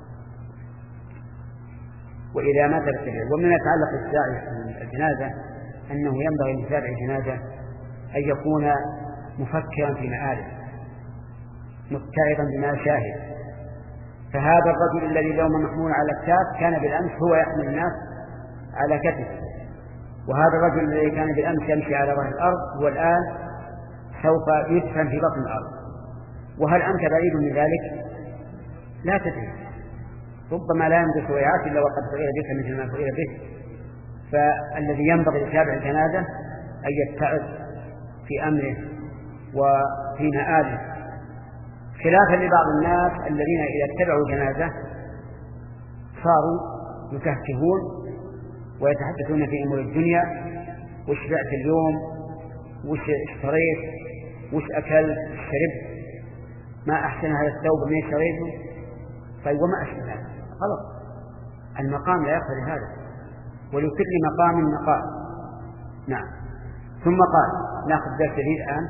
وإذا مات بالتبع. ومن يتعلق بالساعي الجنازة أنه ينبغي لتابع الجنازة أن يكون مفكرا في مآله متعظا بما شاهد. فهذا الرجل الذي اليوم محمول على الكتاف كان بالأمس هو يحمل الناس على كتفه، وهذا الرجل الذي كان بالأمس يمشي على ظهر الأرض هو الآن سوف يدفن في بطن الأرض. وهل أنت بعيد من ذلك؟ لا تدري، ربما لا يمضي سويعات إلا وقد فعل بك مثل ما فعل به. فالذي ينبغي لتابع الجنازة أن يتعظ في أمره وفي مآله، خلافا لبعض الناس الذين إذا اتبعوا جنازة صاروا يكهكهون ويتحدثون في أمور الدنيا: وش بعت اليوم، وش اشتريت، وش أكل، شربت، ما أحسن هذا الثوب من اشتريته. طيب، وما أشبه هذا؟ غلط. المقام لا يقتضي هذا، ولكل مقام مقام. نعم. ثم قال ناخذ درس جديد الآن.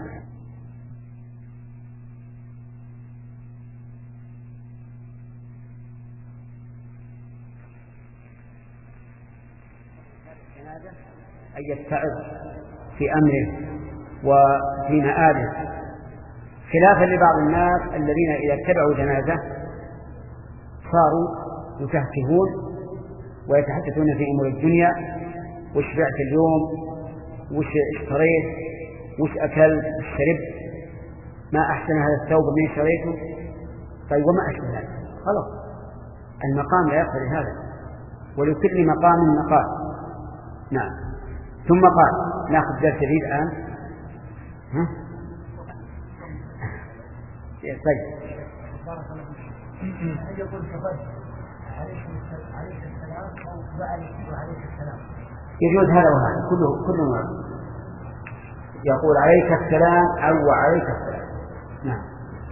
أن يتعظ في أمره وفي مآله، خلافا لبعض الناس الذين إذا اتبعوا جنازة صاروا يكهكهون ويتحدثون في أمور الدنيا: وش بعت اليوم، وش اشتريت، وش أكل، وش شربت، ما أحسن هذا الثوب من اشتريته. طيب، وما أشبه هذا؟ خلاص، المقام لا يقتضي هذا، ولكل مقام مقام. نعم. ثم قال ناخذ درس جديد الآن. ها؟ طيب. هل يقول كفر عليك السلام أو وعليك السلام؟ يجوز هذا وهذا، كله كله مرة. يقول عليك السلام أو وعليك السلام. نعم.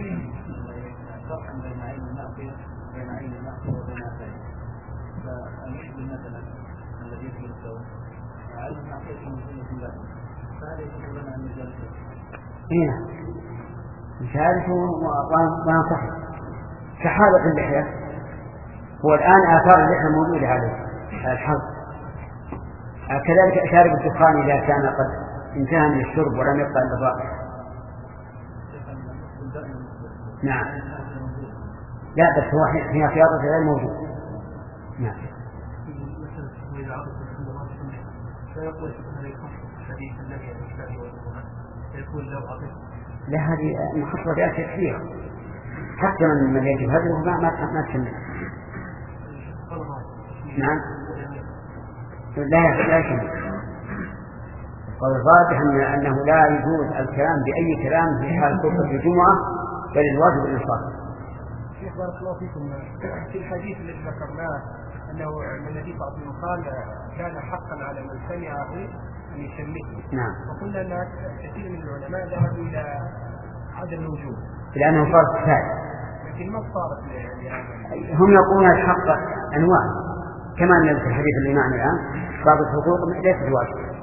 فرق بين عين المأخذ وبين عين المأخذ وبين عين يشبه مثلا الذي يكون الثوب علم نعطيه من سنة الله فهذا يجب لنا أن نجلسه. هنا نشاركه ونصحه كحالة اللحية. هو الآن آثار اللحية موجودة عليه الحظ. كذلك شارب الدخان إذا كان قد انتهى من الشرب ولم يبقى إلا الرائحة. نعم لا بس هو هي خياطة غير موجود. نعم لا هذه محصلة بأشياء كثيرة حتى من من يجب هذه ما ما ما تشمل. نعم لا لا يشمل. قال الراجح أنه لا يجوز الكلام بأي كلام في حال خطبة الجمعة بل الواجب الإنصات. شيخ بارك الله فيكم في الحديث الذي ذكرناه أنه النبي صلى الله عليه وسلم قال كان حقا على من سمعه أن يشمته. نعم. وقلنا أن كثير من العلماء ذهبوا إلى عدم الوجوب لأنه صار كفاية. لكن ما صارت يعني هم يقولون الحق أنواع كما أن في الحديث اللي معنا الآن بعض الحقوق ليست واجبة.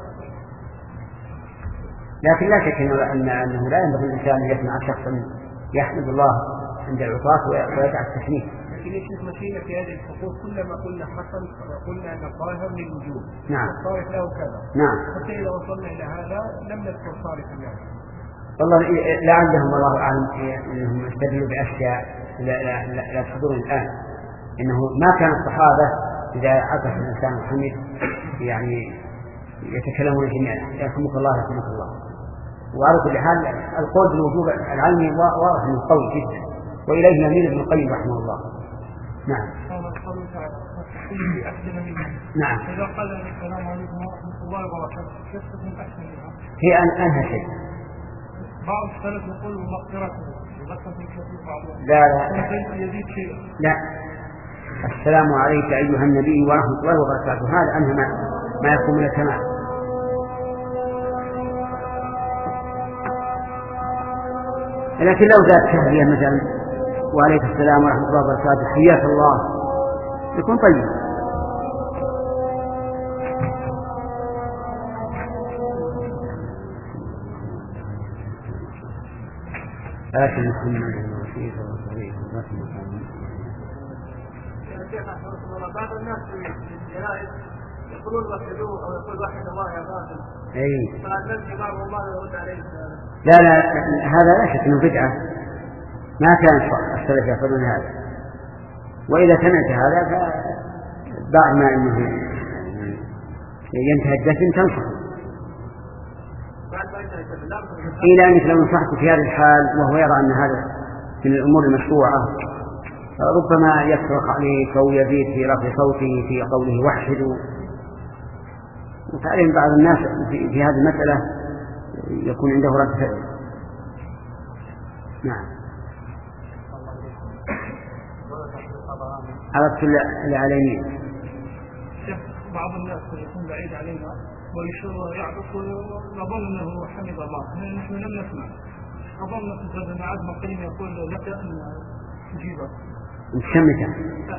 لكن لا شك أن أنه لا ينبغي الإنسان أن يسمع شخصا يحمد الله عند العطاة ويدع التشميت. لكن الشيخ مشينا في هذه الحقوق كلما قلنا حسن قلنا أن الظاهر للوجوب. نعم. الصارف له كذا. نعم. حتى إذا وصلنا إلى هذا لم نذكر صارف له. والله لعلهم الله أعلم أنهم استدلوا بأشياء لا لا لا, لا تحضرون الآن. إنه ما كان الصحابة إذا عطف الإنسان محمد يعني يتكلمون جميعا يرحمك الله يرحمك الله. وعلى كل حال القول بالوجوب العلمي واضح من القول جدا وإليه يميل ابن القيم رحمه الله. نعم. نعم. إذا قال السلام عليكم ورحمة الله وبركاته كيف تكون أحسن منها؟ هي أن أنهى شيء. بعض السلف يقول مغفرته يغفر في كثير بعضهم. لا لا. يزيد شيء. لا. السلام عليك أيها النبي ورحمة الله وبركاته هذا أنهى ما, ما يكون من الكمال. لكن لو زاد تهديه مثلا وعليك السلام ورحمة الله وبركاته حياك الله يكون طيب. آتي محمد الوسيلة والفضيلة ورحمة الله. بعض الناس في الجنائز يقولون وحدوه أو يقول وحد الله يا باطل. أي. فالنبي بعض الله يرد عليه. لا لا هذا لا شك انه بدعة ما كان السلف يقولون هذا. وإذا سمعت هذا فبعد ما انه ينتهي الدفن تنصحه. إلى أنك لو نصحت في هذا الحال وهو يرى أن هذا من الأمور المشروعة ربما يصرخ عليك أو يزيد في رفع صوته في قوله وحدوا. وتعلم بعض الناس في, في هذه المسألة يكون عنده رد فعل. نعم. عرفت العليمين. بعض الناس يكون بعيد علينا ويشير يعرف ونظن انه حمد الله نحن لم نسمع اظن ان ابن عزم القيم يقول لك ان تجيبه متشمته.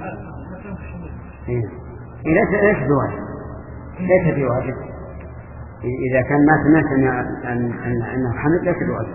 ايه ليس ليس بواجب ليس بواجب اذا كان ما سمعت ان ان ان انه حمد ليس بواجب.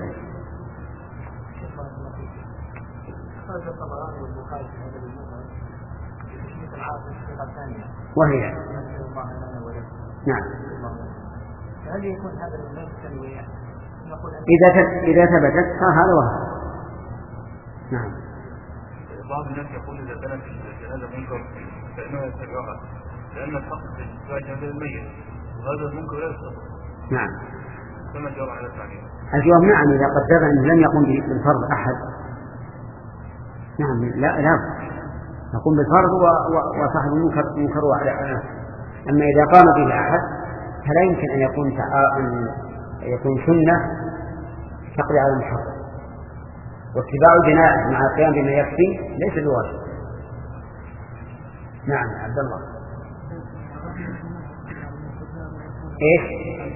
هذا الطبراني والبخاري في هذا الموضوع في العاصر الصيغه الثانيه وهي نعم. هل يكون هذا النص تنويع؟ إذا إذا ثبتت فهذا وهذا. نعم. بعض الناس يقول إذا كانت الجنازة منكر فإنه يتبعها لأن الحق في اتباع جنازة الميت وهذا المنكر لا يستطيع. نعم. كما جرى على التعليم. الجواب نعم إذا قدر أنه لم يقوم بالفرض أحد. نعم لا لا يقوم بالفرض وصاحب المنكر منكر على. أما إذا قام به أحد فلا يمكن أن يكون أن يكون سنة تقضي على المحرم. واتباع الجنائز مع القيام بما يكفي ليس بواجب. نعم عبد الله. إيش؟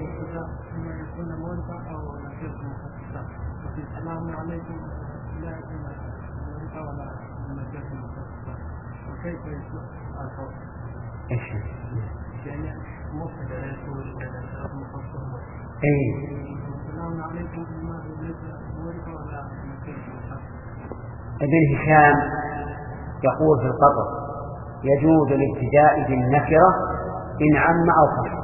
السلام عليكم لا ولا وكيف إيش؟ يعني مفرد لا يكون مخصص. إيه. السلام عليكم ورحمة الله وبركاته. ابن هشام يقول في القطر يجوز الابتداء بالنكرة إن عم أو خفي.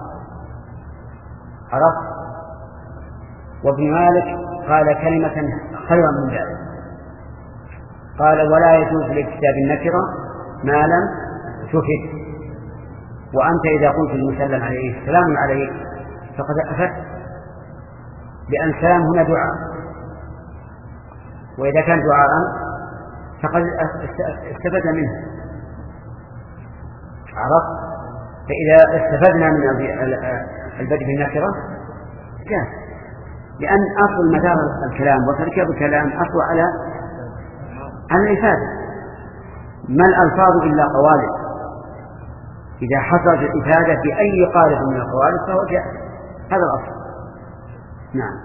عرفت؟ وابن مالك قال كلمة خيرا من ذلك، قال ولا يجوز الابتداء بالنكرة ما لم تفد. وأنت إذا قلت المسلم عليه السلام عليك فقد أفدت، لأن السلام هنا دعاء، وإذا كان دعاء فقد استفدنا منه. عرفت؟ فإذا استفدنا من البدء بالنكرة جاء، لأن أصل مدار الكلام وتركيب الكلام أصل على على الإفادة، ما الألفاظ إلا قوالب، إذا حصلت الإفادة بأي قالب من القوالب فهو جاء، هذا الأصل. نعم.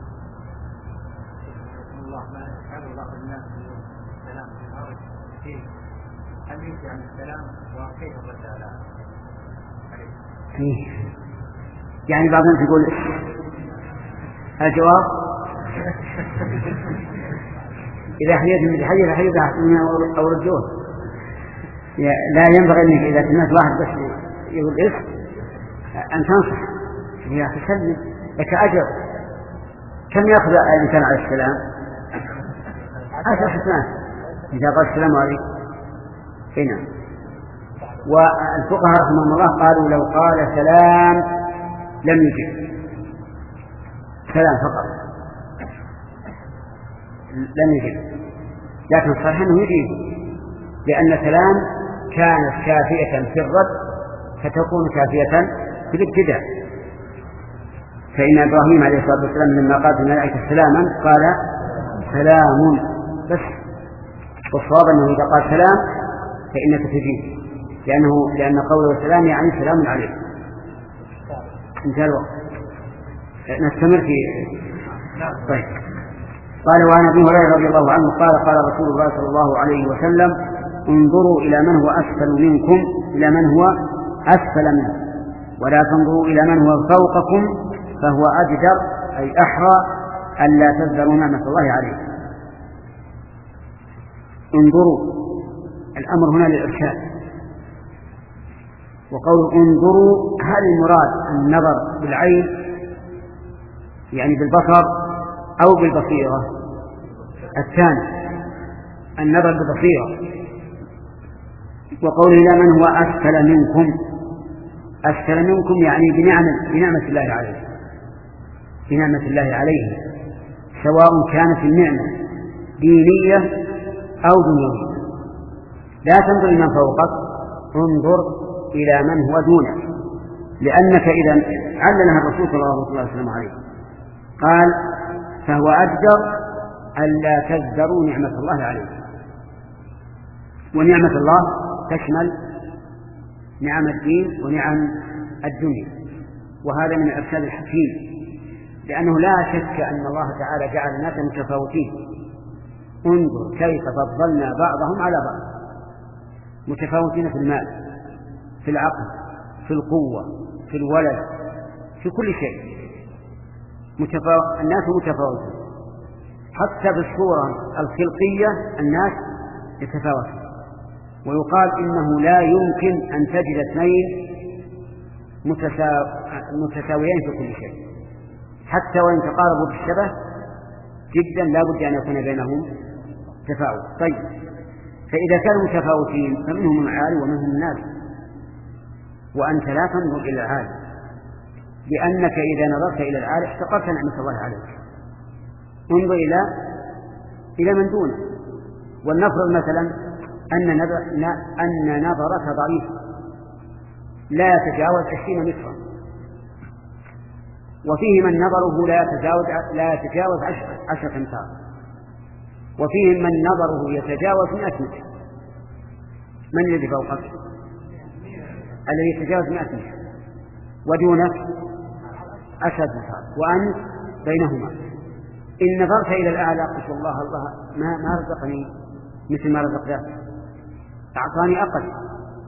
هل يمكن عن السلام وكيف الرد على فيه؟ يعني بعض الناس يقول الجواب إذا حييت من حي فحييت أو رجوه. لا ينبغي أنك إذا سمعت واحد بس يقول إيش أن تنصح يا أخي سلم لك أجر. كم يأخذ الإنسان على السلام؟ عشر حسنات إذا قال السلام عليكم. هنا والفقهاء رحمهم الله قالوا لو قال سلام لم يجب، سلام فقط لم يجب، لكن صحيح أنه يجيب، لأن سلام كانت كافية في الرد فتكون كافية في الابتداء. فإن إبراهيم عليه الصلاة والسلام لما قال الملائكة سلاما قال سلام بس، والصواب أنه إذا قال سلام فإنك تجيب، لأنه لأن قوله السلام يعني سلام عليك. انتهى الوقت، نستمر في طيب. قال وعن ابي هريره رضي الله عنه قال قال رسول الله صلى الله عليه وسلم انظروا إلى من هو أسفل منكم إلى من هو أسفل منكم ولا تنظروا إلى من هو فوقكم فهو أجدر أي أحرى ألا تزدروا نعمة الله عليكم. انظروا الأمر هنا للإرشاد، وقول انظروا هل المراد النظر بالعين يعني بالبصر أو بالبصيرة؟ الثاني النظر بالبصيرة. وقول إلى من هو أسفل منكم، أسفل منكم يعني بنعمة, بنعمة الله عليه، بنعمة الله عليه سواء كانت النعمة دينية أو دنيوية. لا تنظر إلى من فوقك، انظر إلى من هو دونك، لأنك إذا علمها الرسول صلى الله عليه وسلم عليه قال فهو أجدر ألا تزدروا نعمة الله عليه. ونعمة الله تشمل نعم الدين ونعم الدنيا، وهذا من الإرشاد الحكيم، لأنه لا شك أن الله تعالى جعل الناس متفاوتين. انظر كيف فضلنا بعضهم على بعض، متفاوتين في المال، في العقل، في القوة، في الولد، في كل شيء. متفاوت الناس متفاوتون، حتى بالصورة الخلقية الناس يتفاوتون. ويقال إنه لا يمكن أن تجد اثنين متساويين في كل شيء، حتى وإن تقاربوا بالشبه جدا لا بد أن يكون بينهم تفاوت. طيب، فإذا كانوا متفاوتين فمنهم العالي ومنهم النازل، وأنت لا تنظر إلى العالي، لأنك إذا نظرت إلى العالي احتقرت نعمة الله عليك. انظر إلى إلى من دونه. ولنفرض مثلا أن أن نظرك ضعيف لا يتجاوز عشرين مترا، وفيه من نظره لا يتجاوز لا يتجاوز عشرة أمتار، وفيه من نظره يتجاوز مئة متر. من الذي فوقك؟ الذي يتجاوز مئة متر، ودونك عشرة أمتار، وأنت بينهما. إن نظرت إلى الأعلى قلت الله الله ما ما رزقني مثل ما رزق ذاك، أعطاني أقل.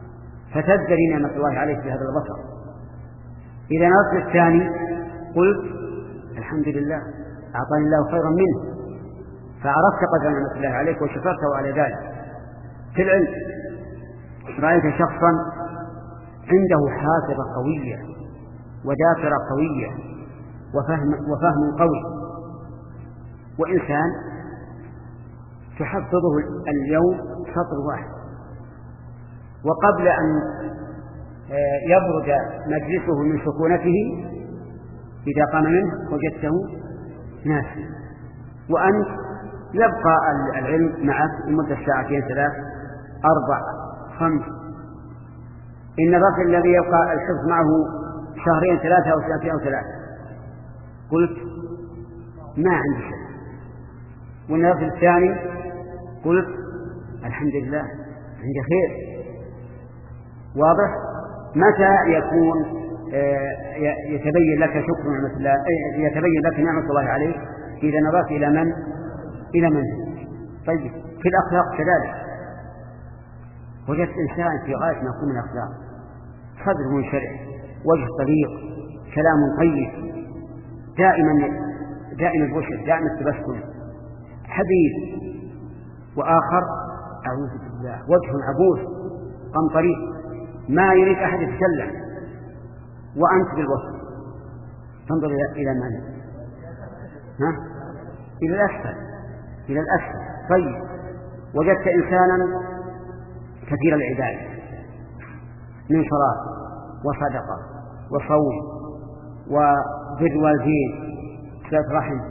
فتزدري نعمة الله عليك بهذا البصر. إذا نظرت الثاني قلت الحمد لله أعطاني الله خيرا منه، فعرفت قدر نعمة الله عليك وشكرته على ذلك. في العلم رأيت شخصا عنده حافظة قوية وذاكرة قوية وفهم, وفهم قوي، وإنسان تحفظه اليوم سطر واحد، وقبل أن يبرد مجلسه من سكونته إذا قام منه وجدته ناسي، وأنت يبقى العلم معك لمدة ساعتين ثلاث أربع خمس. إن الرجل الذي يبقى الحفظ معه شهرين ثلاثة أو سنتين أو ثلاثة قلت ما عندي شيء، وإن الرجل الثاني قلت الحمد لله عندي خير. واضح؟ متى يكون يتبين لك شكر نعمة الله، يتبين لك نعمة الله عليك؟ إذا نظرت إلى من؟ إلى من؟ طيب في الأخلاق كذلك، وجدت إنسان في غاية ما يكون من الأخلاق، صدر منشرح، وجه طليق، كلام طيب، دائما دائما البشر، دائما التبسم، حبيب. وآخر أعوذ بالله وجه عبوس قمطري، ما يريد أحد يتكلم، وأنت بالوسط. تنظر إلى من؟ ها؟ إلى الأسفل، إلى الأسفل. طيب وجدت إنسانا كثير العبادة من صلاة وصدقة وصوم وبر والدين صلة رحم،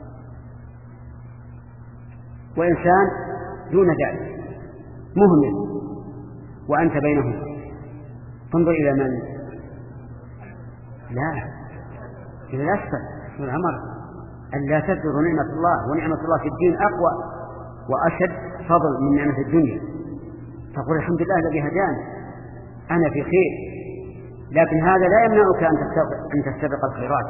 وإنسان دون ذلك مهمل وأنت بينهم، تنظر إلى من؟ لا، إلى الأسفل. الأمر أن لا تذكروا نعمة الله، ونعمة الله في الدين أقوى وأشد فضل من نعمة الدنيا. تقول الحمد لله الذي هداني، أنا في خير. لكن هذا لا يمنعك أن تستبق الخيرات.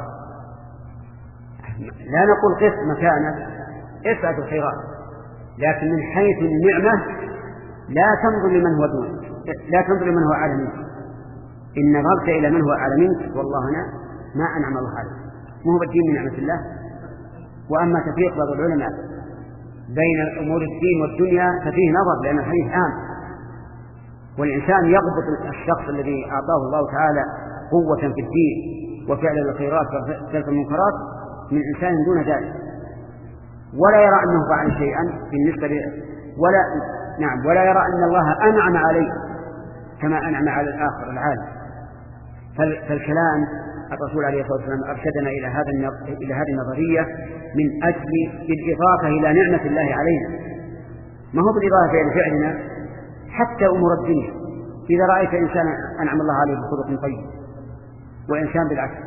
لا نقول قف مكانك افعل الخيرات، لكن من حيث النعمة لا تنظر لمن هو دون، لا تنظر لمن هو أعلى منك. إن نظرت إلى من هو أعلى منك والله أنا ما أنعم الله عليك، مو بالدين من نعمة الله. وأما تفريق بعض العلماء بين أمور الدين والدنيا ففيه نظر، لأن الحديث عام، والإنسان يضبط الشخص الذي أعطاه الله تعالى قوة في الدين وفعل الخيرات وترك المنكرات من إنسان دون ذلك، ولا يرى أنه فعل شيئا بالنسبة ل... ولا نعم ولا يرى أن الله أنعم عليه كما أنعم على الآخر العالم. فالكلام الرسول عليه الصلاة والسلام أرشدنا إلى هذا إلى هذه النظرية من أجل الإضافة إلى نعمة الله علينا، ما هو بالإضافة إلى فعلنا. حتى أمور الدنيا إذا رأيت إنسانا أنعم الله عليه بخلق طيب وإنسان بالعكس،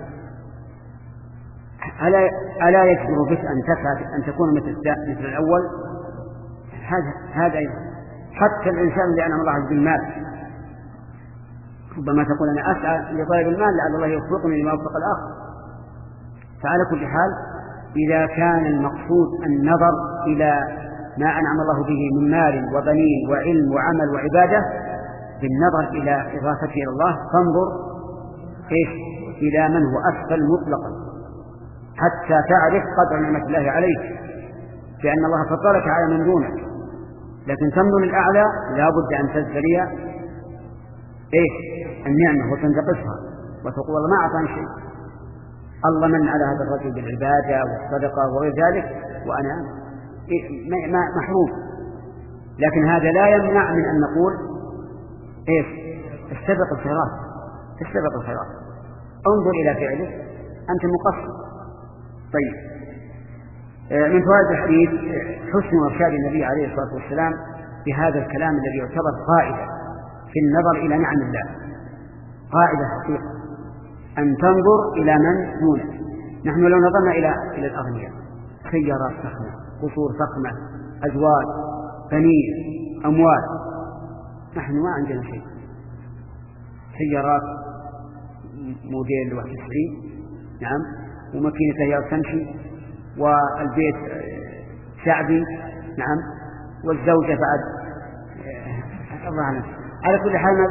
ألا ألا يجبر بك أن تسعى أن تكون مثل مثل الأول؟ هذا هذا حتى الإنسان اللي أنعم الله عليه بالمال ربما تقول أنا أسعى لطلب المال لعل الله يوفقني لما وفق الآخر. فعلى كل حال إذا كان المقصود النظر إلى ما أنعم الله به من مال وبنين وعلم وعمل وعبادة بالنظر إلى إضافته إلى الله، فانظر إيش إلى من هو أسفل مطلقا حتى تعرف قدر نعمة الله عليك، لأن الله فضلك على من دونك. لكن تنظر الأعلى لا بد أن تزدري إيش النعمة وتنتقصها وتقول الله ما أعطاني شيء، الله من على هذا الرجل بالعبادة والصدقة وغير ذلك وأنا محروم. لكن هذا لا يمنع من أن نقول إيش استبق الخيرات، استبق الخيرات، انظر إلى فعلك أنت مقصر. طيب من فوائد الحديث حسن إرشاد النبي عليه الصلاة والسلام بهذا الكلام الذي يعتبر قاعدة في النظر إلى نعم الله، قاعدة حقيقة أن تنظر إلى من دونك. نحن لو نظرنا إلى إلى الأغنياء، سيارات فخمة، قصور فخمة، أزواج، بنين، أموال، نحن ما عندنا شيء. سيارات موديل واحد وتسعين نعم، وماكينة سيارة تمشي، والبيت شعبي نعم، والزوجة بعد الله عنه. على كل حال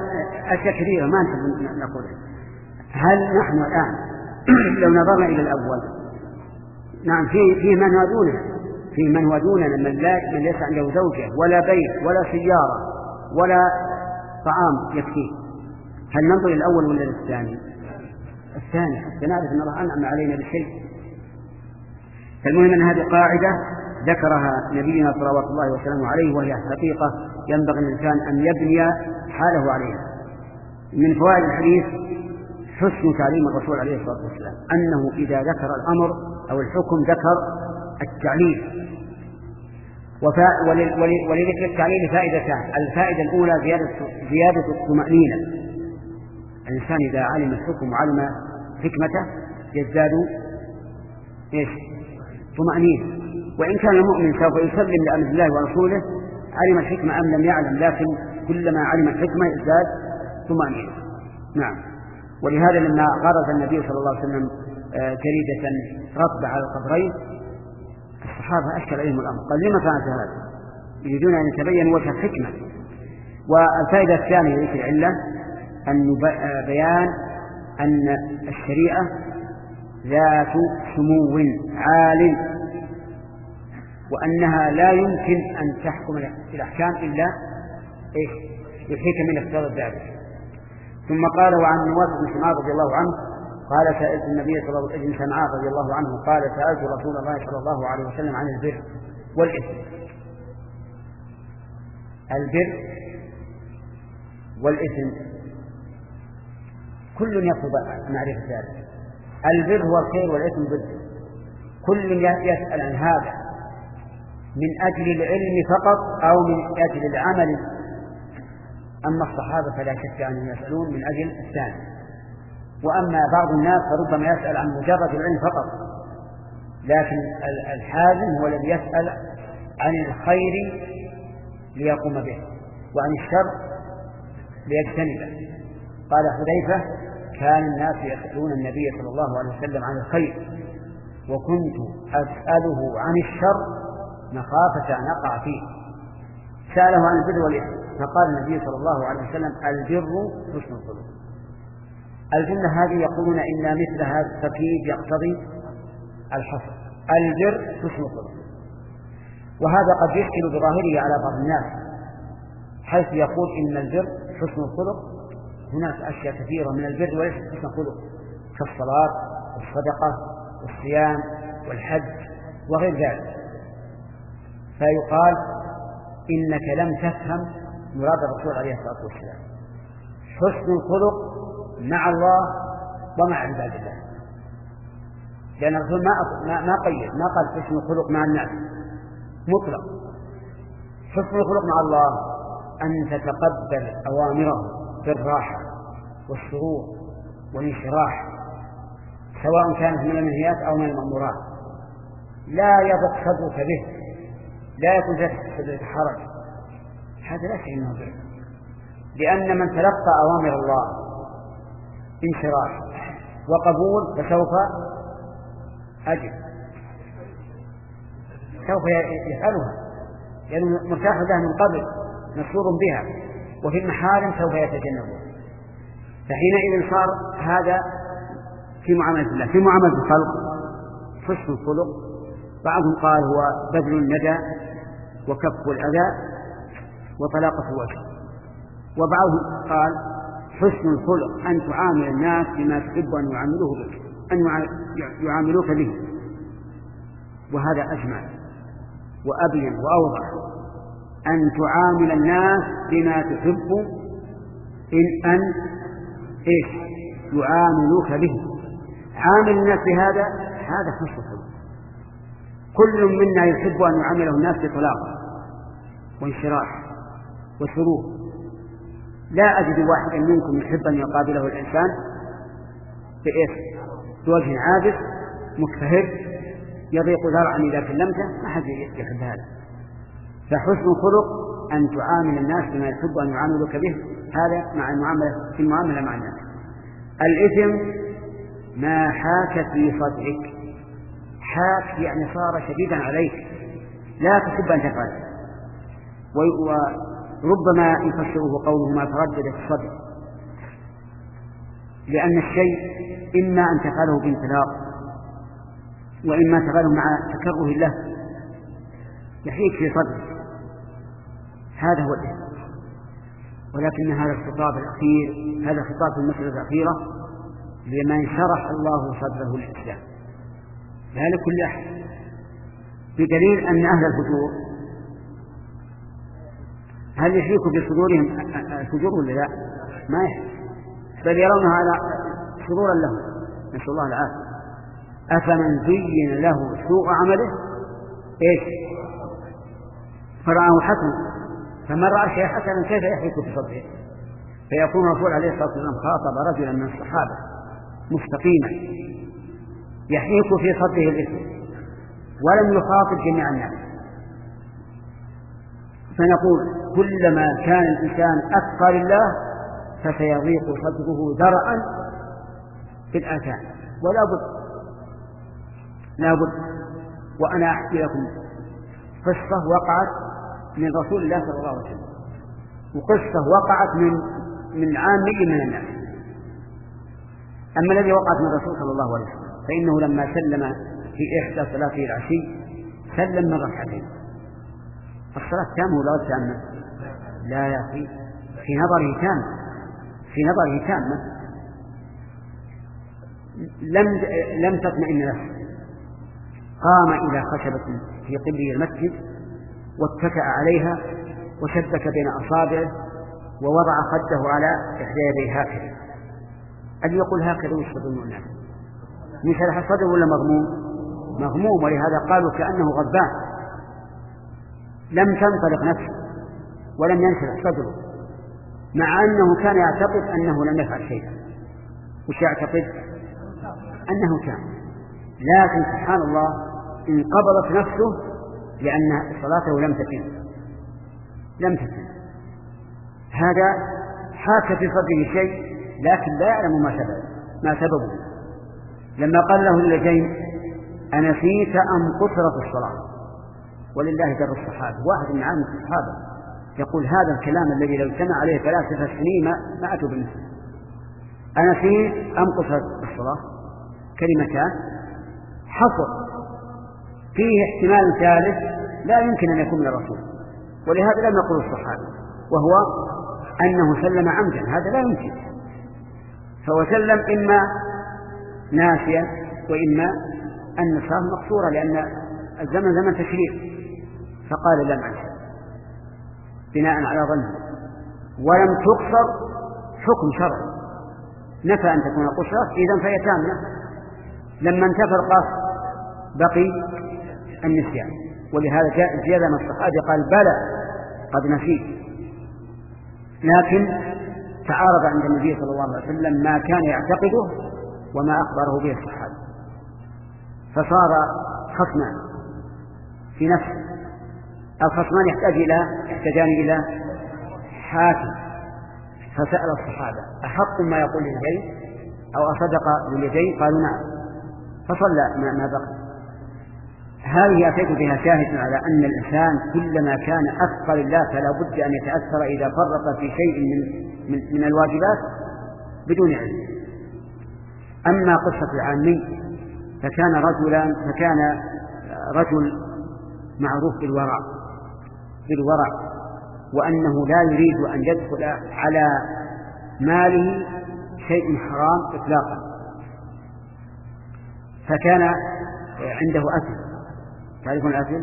أشياء كثيرة ما نحب نقولها. هل نحن الآن لو نظرنا إلى الأول، نعم في في من ودونه في من ودوننا من لا من ليس عنده زوجة ولا بيت ولا سيارة ولا طعام يكفيه، هل ننظر إلى الأول ولا الثاني؟ الثاني، حتى نعرف أن الله أنعم علينا بشيء. فالمهم أن هذه قاعدة ذكرها نبينا صلوات الله وسلامه عليه، وهي حقيقة ينبغي الإنسان أن يبني حاله عليها. من فوائد الحديث حسن تعليم الرسول عليه الصلاة والسلام، أنه إذا ذكر الأمر أو الحكم ذكر التعليل. ولذكر التعليل فائدتان: الفائدة الأولى زيادة, زيادة الطمأنينة. الإنسان إذا علم الحكم وعلم حكمته يزداد إيش؟ طمأنينة. وإن كان المؤمن سوف يسلم لأمر الله ورسوله علم الحكمة أم لم يعلم، لكن كلما علم الحكمة يزداد طمأنينة. نعم. ولهذا لما غرز النبي صلى الله عليه وسلم جريدة رطبة على القبرين الصحابة أشكل عليهم الأمر، قال لما فعلت هذا؟ يريدون أن يتبين وجه الحكمة. والفائدة الثانية ليس العلة أن بيان أن الشريعة ذات سمو عال، وأنها لا يمكن أن تحكم الأحكام إلا إيش؟ بالحكم الاقتضت ذلك. ثم قال: وعن نواس بن سمعان رضي الله عنه قال: سألت النبي صلى الله عليه وسلم سمعان رضي الله عنه قال: سألت رسول الله صلى الله عليه وسلم عن البر والإثم. البر والإثم كل يطلب معرفة ذلك. البر هو الخير والإثم ضده. كل يسأل عن هذا من أجل العلم فقط أو من أجل العمل. أما الصحابة فلا شك أنهم يسألون من أجل الثاني. وأما بعض الناس فربما يسأل عن مجرد العلم فقط، لكن الحازم هو الذي يسأل عن الخير ليقوم به وعن الشر ليجتنبه. قال حذيفة: كان الناس يسألون النبي صلى الله عليه وسلم عن الخير وكنت أسأله عن الشر مخافة أن أقع فيه. سأله عن البر والإثم فقال النبي صلى الله عليه وسلم: البر حسن الخلق. الجملة هذه يقولون إن مثل هذا التركيب يقتضي الحصر. البر حسن الخلق، وهذا قد يشكل بظاهره على بعض الناس، حيث يقول إن البر حسن الخلق. هناك أشياء كثيرة من البر وليس حسن الخلق، كالصلاة والصدقة والصيام والحج وغير ذلك. فيقال إنك لم تفهم مراد الرسول عليه الصلاة والسلام. حسن الخلق مع الله ومع عباد الله، لأن الرسول ما ما قيد، ما قال حسن الخلق مع الناس مطلق. حسن الخلق مع الله أن تتقبل أوامره بالراحة والسرور والانشراح، سواء كانت من المنهيات أو من المأمورات. لا يضق صدرك به، لا يكون ذلك حرج. هذا لا شيء منه به، لأن من تلقى أوامر الله انشراح وقبول فسوف أجد سوف يفعلها، لأنه يعني مرتاح لها من قبل، مسرور بها، وفي المحارم سوف يتجنبها. فحينئذ صار هذا في معاملة الله. في معاملة الخلق حسن الخلق بعضهم قال هو بذل الندى وكف الأذى وطلاقة الوجه، وبعضهم قال حسن الخلق أن تعامل الناس بما تحب أن يعاملوه بك، أن يعاملوك به. وهذا أجمع وأبين وأوضح، أن تعامل الناس بما تحب إن أن إيش يعاملوك به. عامل الناس بهذا، هذا حسن الخلق. كل منا يحب أن يعامله الناس بطلاقة وانشراح وسرور. لا أجد واحدا منكم يحب أن يقابله الإنسان بإيش بوجه عابس مكتهب يضيق ذرعا إذا كلمته، ما حد يحب هذا. فحسن الخلق أن تعامل الناس بما يحب أن يعاملوك به، هذا مع المعاملة في المعاملة مع الناس. الإثم ما حاك في صدرك، حاك يعني صار شديدا عليك لا تحب أن تفعله. وربما يفسره قوله ما تردد في الصدر، لأن الشيء إما أن تفعله بانطلاق وإما تفعله مع تكره له يحيك في صدره، هذا هو الإثم. ولكن هذا الخطاب الأخير، هذا خطاب في المسألة الأخيرة لمن شرح الله صدره للإسلام، لا لكل أحد، بدليل أن أهل الفجور هل يحيك بصدورهم الفجور ولا لا؟ ما يحيك، بل يرونها على سرورا لهم، نسأل الله العافية. أفمن زين له سوء عمله إيش فرآه حسنا، فمن رأى شيء حسنا كيف يحيك في صدره؟ فيكون الرسول عليه الصلاة والسلام خاطب رجلا من الصحابة مستقيما يحيك في صدره الإثم، ولم يخاطب جميع الناس. فنقول كلما كان الإنسان أتقى لله فسيضيق صدره ذرعا في الآثام، ولا بد لا بد. وأنا أحكي لكم قصة وقعت من رسول الله صلى الله عليه وسلم، وقصة وقعت من من عامي من الناس. أما الذي وقعت من الرسول صلى الله عليه وسلم فإنه لما سلم في إحدى صلاته العشي سلم من ركعتين. الصلاة تامة ولا تامة؟ لا يا أخي، في نظره تامة، في نظره تامة، لم لم تطمئن نفسه. قام إلى خشبة في قبله المسجد واتكأ عليها وشبك بين أصابعه ووضع خده على إحدى يديه هكذا. أن يقول هكذا ويشهد الناس يشرح الصدر ولا مغموم؟ مغموم، ولهذا قالوا كأنه غضبان، لم تنطلق نفسه ولم ينشرح صدره، مع أنه كان يعتقد أنه لم يفعل شيئا. وش يعتقد؟ أنه كان، لكن سبحان الله انقبضت نفسه لأن صلاته لم تتم لم تتم هذا حاك في صدره شيء لكن لا يعلم ما سبب ما سببه. لما قال له الذين أنسيت أم قصرت الصلاة، ولله در الصحابة، واحد من عامة الصحابة يقول هذا الكلام الذي لو سمع عليه ثلاثة سنين ما أتوا بالنسبة. أنسيت أم قصرت الصلاة كلمتان حصر فيه احتمال ثالث لا يمكن أن يكون من الرسول، ولهذا لم يقل الصحابة، وهو أنه سلم عمدا، هذا لا يمكن. فهو سلم إما ناسيا وإما أن الصلاة مقصورة لأن الزمن زمن تشريع، فقال لم أنسى بناء على ظنه، ولم تقصر حكم شرعي نفى أن تكون قصرت، إذن فهي تامة. لما انتفى القصر بقي النسيان، ولهذا جاء زيادة من الصحابة قال بلى قد نسيت، لكن تعارض عند النبي صلى الله عليه وسلم ما كان يعتقده وما أخبره به الصحابة، فصار خصمان في نفسه. الخصمان يحتاج إلى يحتاجان إلى حاكم، فسأل الصحابة أحق ما يقول لليدين أو أصدق لليدين؟ قالوا نعم، فصلى ما بقي. هذه أتيت بها شاهد على أن الإنسان كلما كان أثقل لله فلا بد أن يتأثر إذا فرط في شيء من, من, من الواجبات بدون علم. أما قصة العامي فكان رجلا فكان رجل معروف بالورع بالورع وأنه لا يريد أن يدخل على ماله شيء حرام إطلاقا. فكان عنده أكل، تعرفون الأكل؟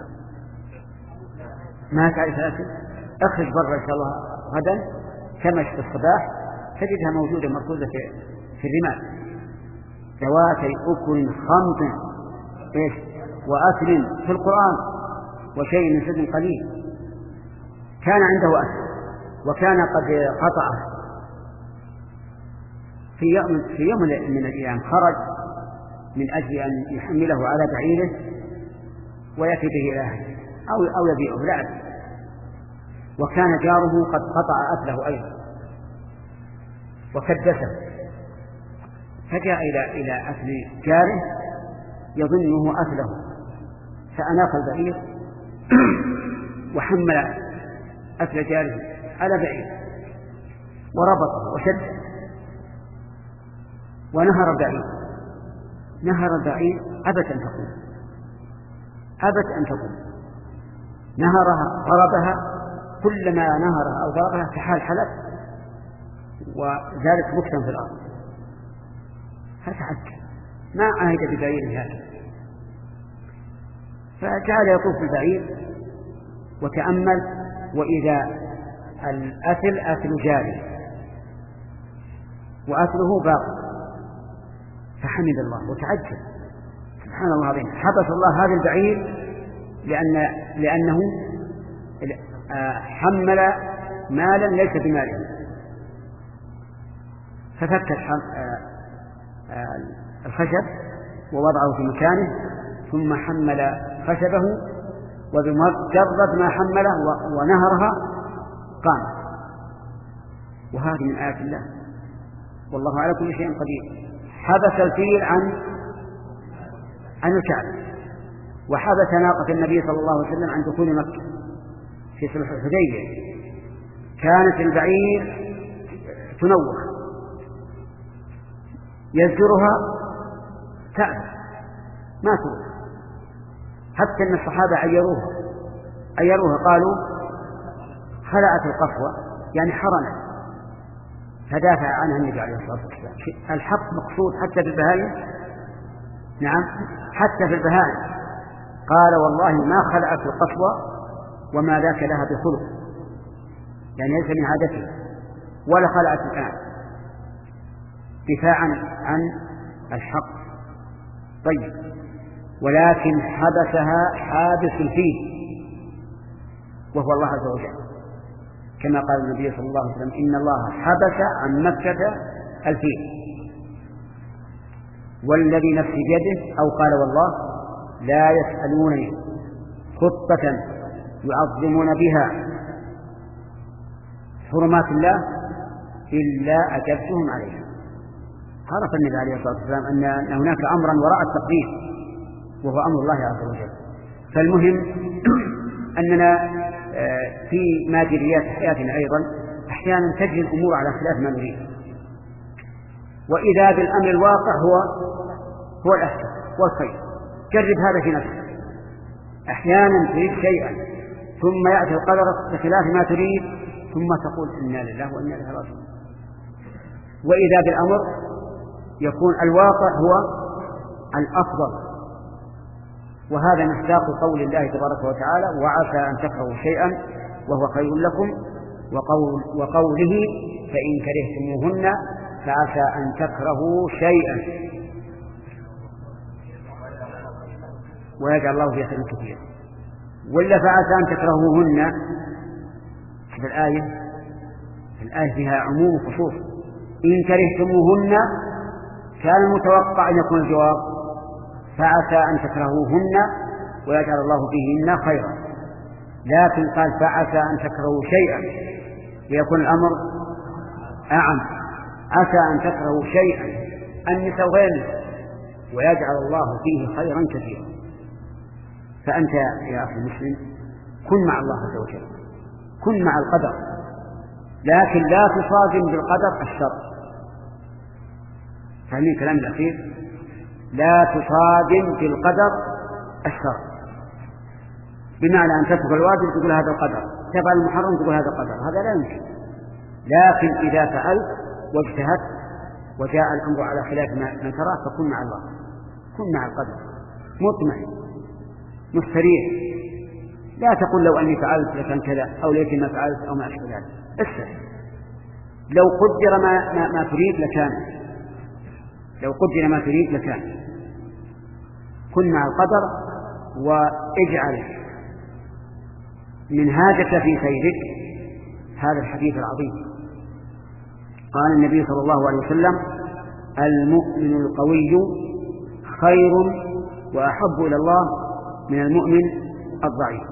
ما تعرف الأكل؟ أخرج برا إن شاء الله غدا كمش في الصباح تجدها موجودة مركوزة في الرمال، ذواتي أكل خمط إيش وأكل في القرآن وشيء من سد قليل. كان عنده أكل وكان قد قطعه في يوم, في يوم من الأيام، خرج من أجل أن يحمله على بعيره ويأتي به إلى أهله أو, أو يبيعه لا أدري، وكان جاره قد قطع أكله أيضا وكدسه، فجاء إلى إلى أكل جاره يظنه أكله، فأناخ البعير وحمل أكل جاره على بعير وربطه وشده، ونهر بعيد، نهر بعيد أبت أن تقوم، أبت أن تقوم، نهرها ضربها، كلما نهرها أو ضربها تحال حلت وزالت مكتا في الأرض. فتعجب ما عهد ببعير هذا، فجعل يطوف بالبعير وتأمل، وإذا الأثل أثل جاري وأثله باق، فحمد الله وتعجب سبحان الله العظيم، حبس الله هذا البعير لأن لأنه حمل مالا ليس بماله، ففك الخشب ووضعه في مكانه ثم حمل خشبه، وبمجرد ما حمله ونهرها قام. وهذه من آيات الله، والله على كل شيء قدير. حبس الفيل عن عن الكعبة، وحبس ناقة النبي صلى الله عليه وسلم عن دخول مكة في صلح الحديبية. كانت البعير تنوخ يزجرها تعب ما تروح، حتى أن الصحابة عيروها عيروها قالوا خلعت القفوة يعني حرمت، فدافع عنها النبي عليه الصلاة والسلام. الحق مقصود حتى في البهائم، نعم حتى في البهائم قال والله ما خلعت القفوة وما ذاك لها بخلق، يعني ليس من عادته، ولا خلعت الآن دفاعا عن الحق. طيب، ولكن حبسها حابس الفيل وهو الله عز وجل، كما قال النبي صلى الله عليه وسلم إن الله حبس عن مكة الفيل، والذي نفسي بيده، أو قال والله لا يسألونني خطة يعظمون بها حرمات الله إلا أجبتهم عليها. عرف النبي عليه الصلاة والسلام أن هناك أمرا وراء التقدير وهو أمر الله عز وجل. فالمهم أننا في مادريات حياتنا أيضا أحيانا تجري الأمور على خلاف ما نريد، وإذا بالأمر الواقع هو هو الأحسن والخير. جرب هذا في نفسك، أحيانا تريد شيئا ثم يأتي القدر بخلاف ما تريد ثم تقول إنا لله وإنا إليه راجعون، وإذا بالأمر يكون الواقع هو الأفضل. وهذا مصداق قول الله تبارك وتعالى وعسى أن تكرهوا شيئا وهو خير لكم، وقول وقوله فإن كرهتموهن فعسى أن تكرهوا شيئا ويجعل الله فيه خيرا كثيرا. ولا فعسى أن تكرهوهن في الآية الآية فيها عموم وخصوص. إن كرهتموهن كان المتوقع أن يكون الجواب فعسى أن تكرهوهن ويجعل الله فيهن خيرا، لكن قال فعسى أن تكرهوا شيئا ليكون الأمر أعم. عسى أن تكرهوا شيئا النساء غير ويجعل الله فيه خيرا كثيرا. فأنت يا أخي المسلم كن مع الله عز وجل، كن مع القدر، لكن لا تصادم بالقدر الشر. فهمين كلام الأخير؟ لا تصادم بالقدر الشر، بمعنى أن تترك الواجب تقول هذا القدر، تفعل المحرم تقول هذا القدر، هذا لا يمكن. لكن إذا فعلت واجتهدت وجاء الأمر على خلاف ما ترى فكن مع الله، كن مع القدر مطمئن مستريح. لا تقول لو أني فعلت لكان كذا أو ليت ما فعلت أو ما أشبه ذلك. اسف، لو قدر ما, ما, ما تريد لكان، لو قدر ما تريد لكان. كن مع القدر واجعل منهاجك في خيرك هذا الحديث العظيم. قال النبي صلى الله عليه وسلم المؤمن القوي خير وأحب إلى الله من المؤمن الضعيف.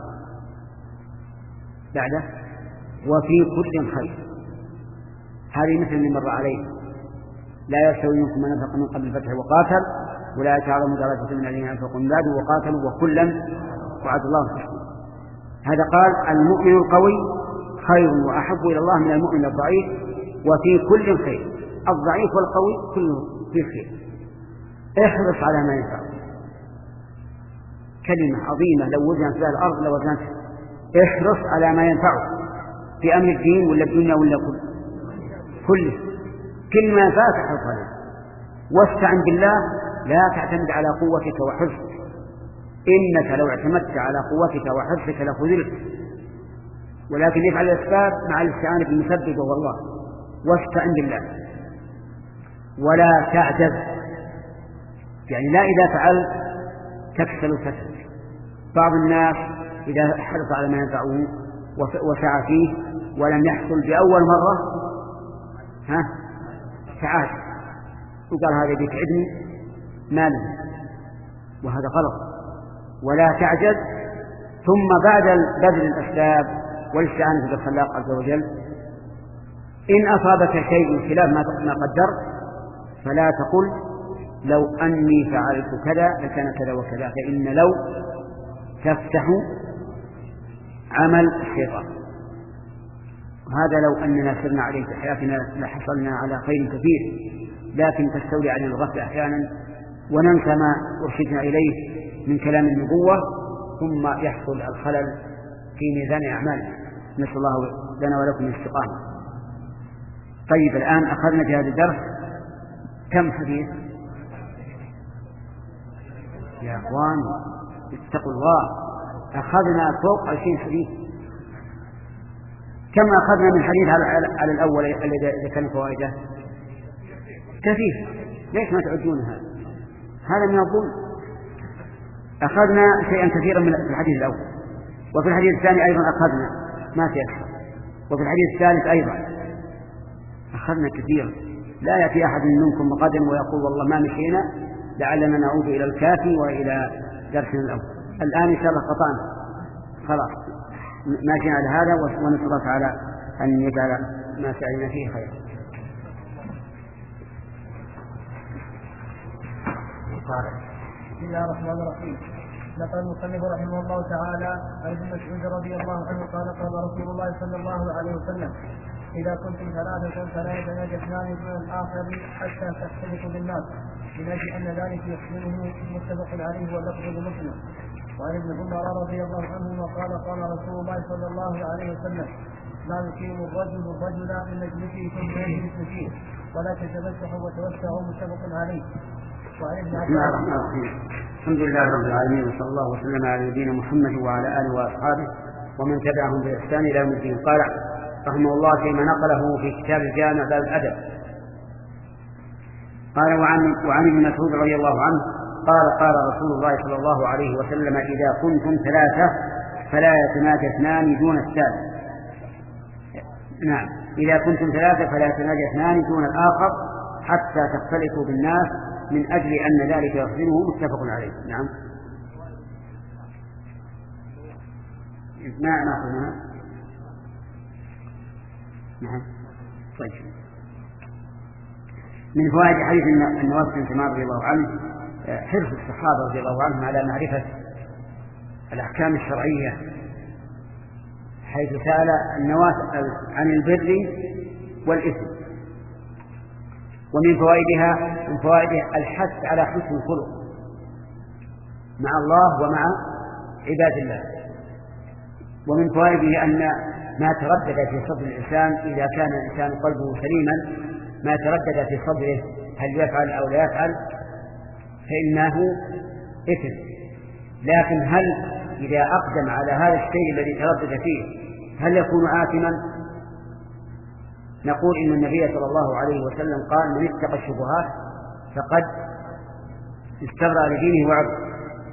بعده وفي كل خير. هذه مثل اللي مر عليه لا يستوي منكم من أنفق من قبل الفتح وقاتل ولا أعظم درجة من الذين أنفقوا من بعد وقاتلوا وكلا وعد الله الحسنى. هذا قال المؤمن القوي خير وأحب إلى الله من المؤمن الضعيف وفي كل خير. الضعيف والقوي كله في خير. احرص على ما ينفعك. كلمة عظيمة لو وزنت بها الأرض لو وزنت. احرص على ما ينفعك في أمر الدين ولا الدنيا ولا كل كله. كل ما ينفعك احرص عليه. واستعن بالله، لا تعتمد على قوتك وحرصك، إنك لو اعتمدت على قوتك وحرصك لخذلت، ولكن افعل الأسباب مع الاستعانة بالمسبب وهو الله. واستعن بالله ولا تعجز، يعني لا إذا فعلت تكسل وتكسل. بعض الناس إذا حرص على ما ينفعه وسعى فيه ولم يحصل بأول مرة ها تعال وقال هذا بيتعبني مالا، وهذا غلط. ولا تعجز، ثم بعد بذل الأسباب والاستعانة بالخلاق عز وجل إن أصابك شيء خلاف ما قدرت فلا تقل لو أني فعلت كذا لكان كذا وكذا، فإن لو تفتح عمل الشيطان. وهذا لو أننا سرنا عليه في حياتنا لحصلنا على خير كثير، لكن تستولي علينا الغفلة أحيانا وننسى ما أرشدنا إليه من كلام النبوة، ثم يحصل الخلل في ميزان أعمالنا. نسأل الله لنا ولكم الاستقامة. طيب الآن أخذنا في هذا الدرس كم حديث يا أخوان؟ اتقوا الله، أخذنا فوق عشرين حديث. كم أخذنا من حديث على الأول الذي ذكرنا فوائده؟ كثير. ليش ما تعدونها؟ هذا من الظلم. أخذنا شيئا كثيرا من الحديث الأول، وفي الحديث الثاني أيضا أخذنا ما تيسر، وفي الحديث الثالث أيضا أخذنا كثيرا. لا يأتي أحد منكم مقدم ويقول والله ما مشينا لعلنا نعود إلى الكافي وإلى درسنا الأول. الآن إن شاء الله قطعنا خلاص ماشيين على هذا، ونسأل الله تعالى أن يجعل ما سعينا فيه خير. بسم الله الرحمن الرحيم. نقل المصنف رحمه الله تعالى عن ابن مسعود رضي الله عنه قال قال رسول الله صلى الله عليه وسلم: إذا كنتم ثلاثة فلا يتناجى اثنان من الآخر حتى تختلطوا بالناس، من أجل أن ذلك يحسنه متفق عليه واللفظ لمسلم. وعن ابن عمر رضي الله عنهما قال قال رسول الله صلى الله عليه وسلم: لا يقيم الرجل الرجل من مجلسه ثم يجلس فيه ولا تتمسحوا وتوسعوا، متفق عليه. بسم الله الرحمن الرحيم. الحمد لله رب العالمين، وصلى الله وسلم على نبينا محمد وعلى آله وأصحابه ومن تبعهم بإحسان إلى يوم الدين. قال رحمه الله فيما نقله في كتاب الجامع باب الأدب، قال وعن, وعن ابن مسعود رضي الله عنه قال قال رسول الله صلى الله عليه وسلم: إذا كنتم ثلاثة فلا يتناجى اثنان دون الثالث. نعم، إذا كنتم ثلاثة فلا يتناجى اثنان دون الآخر حتى تختلطوا بالناس، من أجل أن ذلك يحسنه، متفق عليه. نعم. ما نأخذها. نعم. طيب. من فوائد حديث النواس بن سمعان رضي الله عنه حرص الصحابة رضي الله عنهم على معرفة الأحكام الشرعية، حيث سأل النواس عن البر والإثم. ومن فوائدها من فوائدها الحث على حسن الخلق مع الله ومع عباد الله. ومن فوائده أن ما تردد في صدر الإنسان إذا كان الإنسان قلبه سليما، ما تردد في صدره هل يفعل أو لا يفعل فإنه إثم. لكن هل إذا أقدم على هذا الشيء الذي تردد فيه هل يكون آثما؟ نقول إن النبي صلى الله عليه وسلم قال: من اتقى الشبهات فقد استبرأ لدينه وعرضه.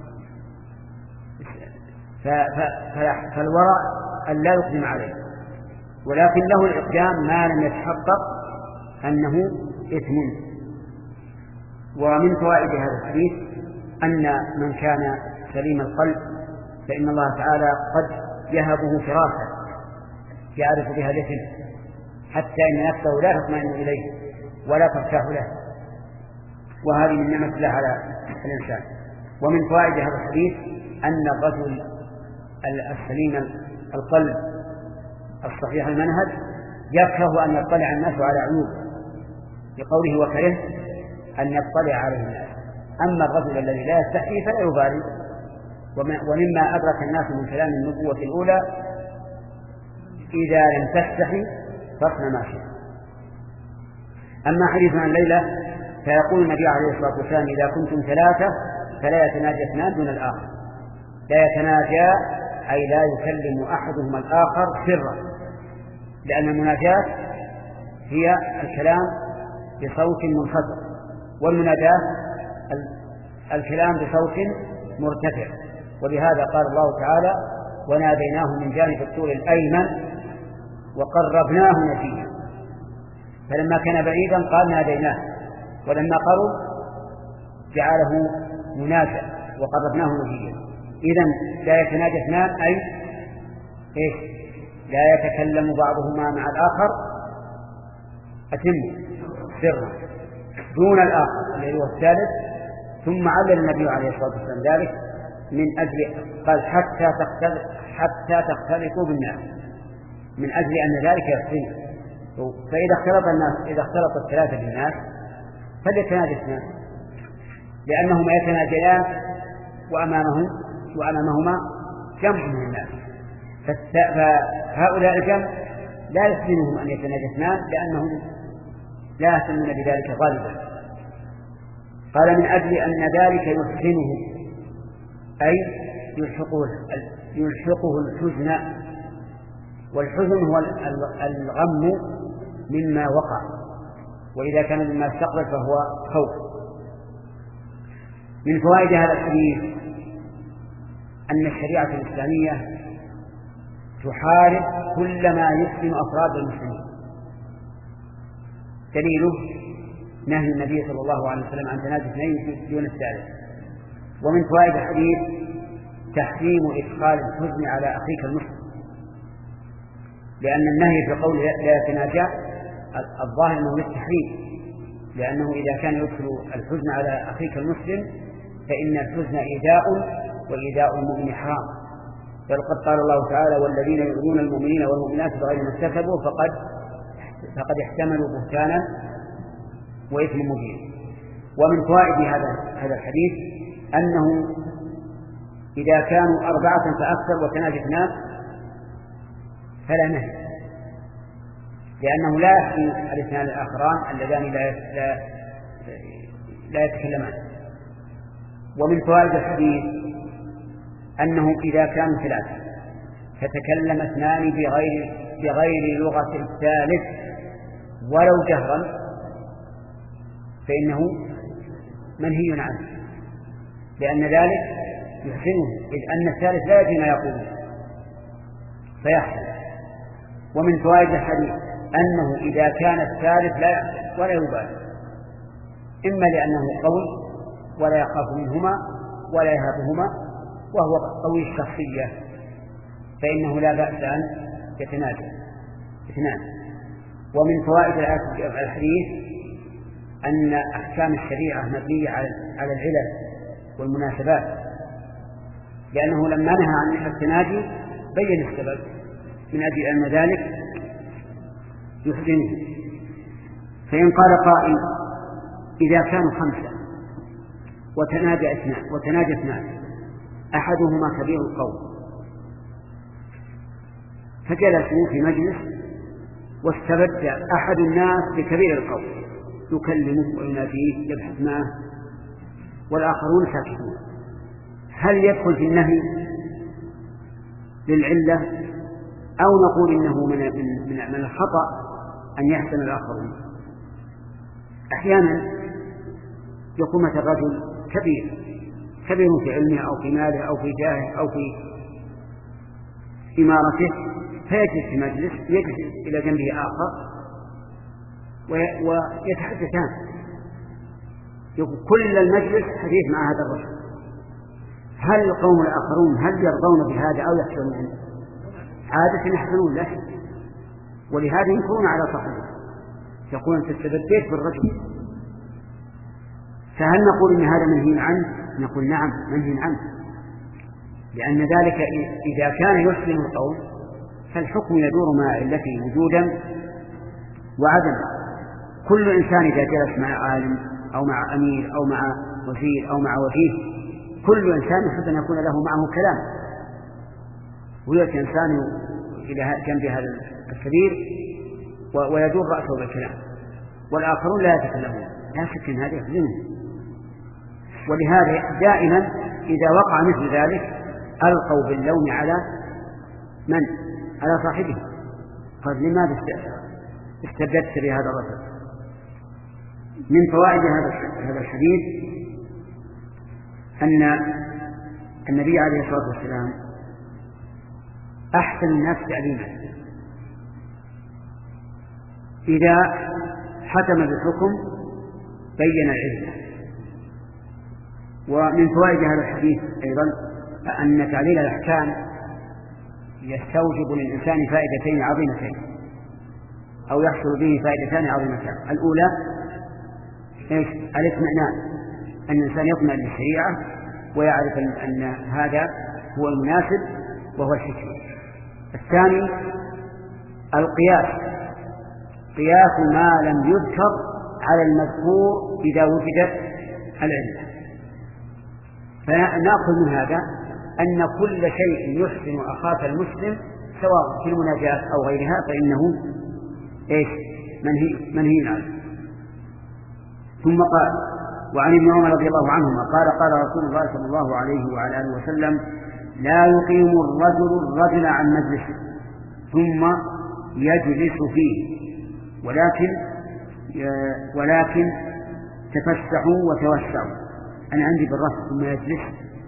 فالورع أن لا يقدم عليه، ولكن له الإقدام ما لم يتحقق أنه إثم. ومن فوائد هذا الحديث أن من كان سليم القلب فإن الله تعالى قد يهبه فراسة يعرف بها الإثم، حتى إن نفسه لا تطمئن إليه ولا ترتاح له، وهذه من نعمة الله على الإنسان. ومن فوائد هذا الحديث أن الرجل السليم القلب الصحيح المنهج يكره أن يطلع الناس على عيوب، بقوله: وكره أن يطلع عليه الناس. أما الرجل الذي لا يستحي فلا يبالي. ومما أدرك الناس من كلام النبوة الأولى إذا لم تستحي فاصنع ما شئت. أما حديث عن الليلة فيقول النبي عليه الصلاة والسلام إذا كنتم ثلاثة فلا يتناجى اثنان دون الآخر. لا يتناجى أي لا يكلم أحدهما الآخر سرا، لأن المناجاة هي الكلام بصوت منخفض، والمناداة الكلام بصوت مرتفع. ولهذا قال الله تعالى وناديناه من جانب الطور الأيمن وقربناه نجيا. فلما كان بعيدا قال ناديناه، ولما قرب جعله مناجا وقربناه نجيا. إذن لا يتناجى اثنان أي إيش؟ لا يتكلم بعضهما مع الآخر أتم سرا دون الآخر الذي هو الثالث. ثم علل النبي عليه الصلاة والسلام ذلك من أجل قال حتى تختلط حتى تختلطوا بالناس، من أجل أن ذلك يحسن. فإذا اختلط الناس إذا اختلط الثلاثة بالناس فليتناجى اثنان، لأنهما يتناجيان وأمامهم وأمامهما جمع من الناس. فهؤلاء الجمع لا يحسنهم أن يتناجى اثنان لأنهم لا يهتمون بذلك غالبا. قال من أجل أن ذلك يحسنه أي يلحقه يلحقه الحزن، والحزن هو الغم مما وقع، وإذا كان مما استقبل فهو خوف. من فوائد هذا الحديث أن الشريعة الإسلامية تحارب كل ما يسلم أفراد المسلمين. دليله نهي النبي صلى الله عليه وسلم عن تناجي اثنين دون الثالث. ومن فوائد الحديث تحريم إدخال الحزن على أخيك المسلم، لأن النهي في قول لا يتناجى الظاهر أنه للتحريم، لأنه إذا كان يدخل الحزن على أخيك المسلم فإن الحزن إيذاء، وإيذاء المؤمن حرام. بل قد قال الله تعالى والذين يؤذون المؤمنين والمؤمنات بغير ما اكتسبوا فقد فقد احتملوا بهتانا وإثم مبين. ومن فوائد هذا هذا الحديث أنه إذا كانوا أربعة فأكثر وتناجى اثنان فلا نهي، لأنه لا يحكي الاثنان الآخران اللذان لا لا لا يتكلمان. ومن فوائد الحديث أنه إذا كانوا ثلاثة فتكلم اثنان بغير بغير لغة الثالث ولو جهرا فإنه منهي عنه، لأن ذلك يحسنه، إذ أن الثالث لا يدري ما يقول فيحسن. ومن فوائد الحديث أنه إذا كان الثالث لا يحسن ولا يبالي، إما لأنه قوي ولا يخاف منهما ولا يهابهما وهو قوي الشخصية فإنه لا بأس أن يتناجى اثنان. ومن فوائد الحديث أن أحكام الشريعة مبنية على العلل والمناسبات، لأنه لما نهى عن التناجي بين السبب من أجل أن ذلك يحسنه. فإن قال قائل إذا كانوا خمسة وتناجى اثنان وتناجى اثنان أحدهما كبير القوم فجلسوا في مجلس واستبد أحد الناس بكبير القوم يكلمه ويناديه يبحث معه والآخرون ساكتون، هل يدخل في النهي للعلة أو نقول إنه من, من, من الخطأ أن يحسن الآخرون؟ أحيانا يكون مثل رجل كبير كبير في علمه أو في ماله أو في جاهه أو في إمارته فيجلس في مجلس يجلس إلى جنبه آخر ويتحدثان، يقول كل المجلس حديث مع هذا الرجل. هل القوم الآخرون هل يرضون بهذا أو يحسنون؟ عادة يحسنون له، ولهذا ينكرون على صاحبه يقول أنت استبديت بالرجل. فهل نقول إن هذا منهي عنه؟ نقول نعم منهي عنه، لأن ذلك إذا كان يحسن القول فالحكم يدور مع علته وجودا وعدما. كل إنسان إذا جلس مع عالم أو مع أمير أو مع وزير أو مع وفيه، كل إنسان يحب أن يكون له معه كلام، ويأتي إنسان إلى جنب هذا الكبير ويدور رأسه بالكلام والآخرون لا يتكلمون، لا شك أن هذا يحزنه. ولهذا دائما إذا وقع مثل ذلك ألقوا باللوم على من؟ على صاحبه. قال لماذا استبددت بهذا الرجل؟ من فوائد هذا الحديث أن النبي عليه الصلاة والسلام أحسن الناس تعليما، إذا حكم بالحكم بين العلة. ومن فوائد هذا الحديث أيضا أن تعليل الأحكام يستوجب للإنسان فائدتين عظيمتين، أو يحصل به فائدتان عظيمتان. الأولى إيش؟ الاطمئنان، أن الإنسان يطمئن للشريعة ويعرف أن هذا هو المناسب وهو الحكمة. الثاني القياس، قياس ما لم يذكر على المذكور إذا وجدت العلة. فنأخذ من هذا أن كل شيء يحسن أخاك المسلم سواء في المناجاة أو غيرها فإنه إيش؟ منهي منهي عنه. ثم قال: وعن ابن عمر رضي الله عنهما قال: قال رسول الله صلى الله عليه وعلى آله وسلم: لا يقيم الرجل الرجل عن مجلسه ثم يجلس فيه، ولكن ولكن تفسحوا وتوسعوا. أنا عندي بالرفع ثم يجلس،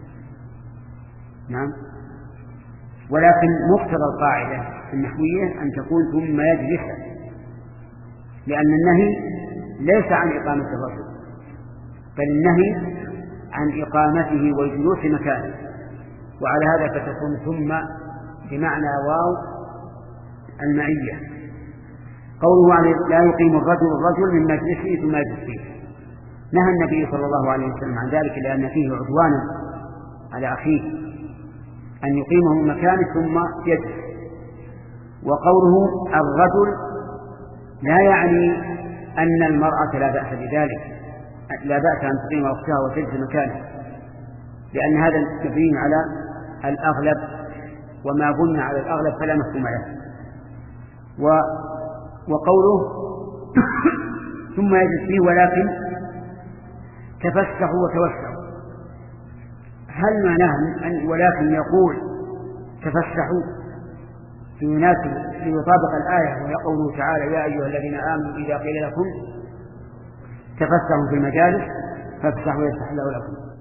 نعم، ولكن مقتضى القاعدة النحوية أن تكون ثم يجلس، لأن النهي ليس عن إقامة الرجل بل النهي عن إقامته والجلوس مكانه، وعلى هذا فتكون ثم بمعنى واو المعية. قوله عليه: لا يقيم الرجل الرجل من مجلسه ثم يجلس فيه، نهى النبي صلى الله عليه وسلم عن ذلك لأن فيه عدوانا على أخيه أن يقيمه من مكانه ثم يجلس. وقوله الرجل لا يعني أن المرأة لا بأس بذلك، لا بأس أن تقيم أختها وتجلس مكانه، لأن هذا مبني على الأغلب، وما بني على الأغلب فلا مفهوم له. وقوله ثم يجلس فيه ولكن تفسحوا وتوسعوا، هل معناه أن ولكن يقول تفسحوا ليناسب ليطابق الآية وهي قوله تعالى: يا أيها الذين آمنوا إذا قيل لكم تفسحوا في المجالس فافسحوا يفسح الله لكم؟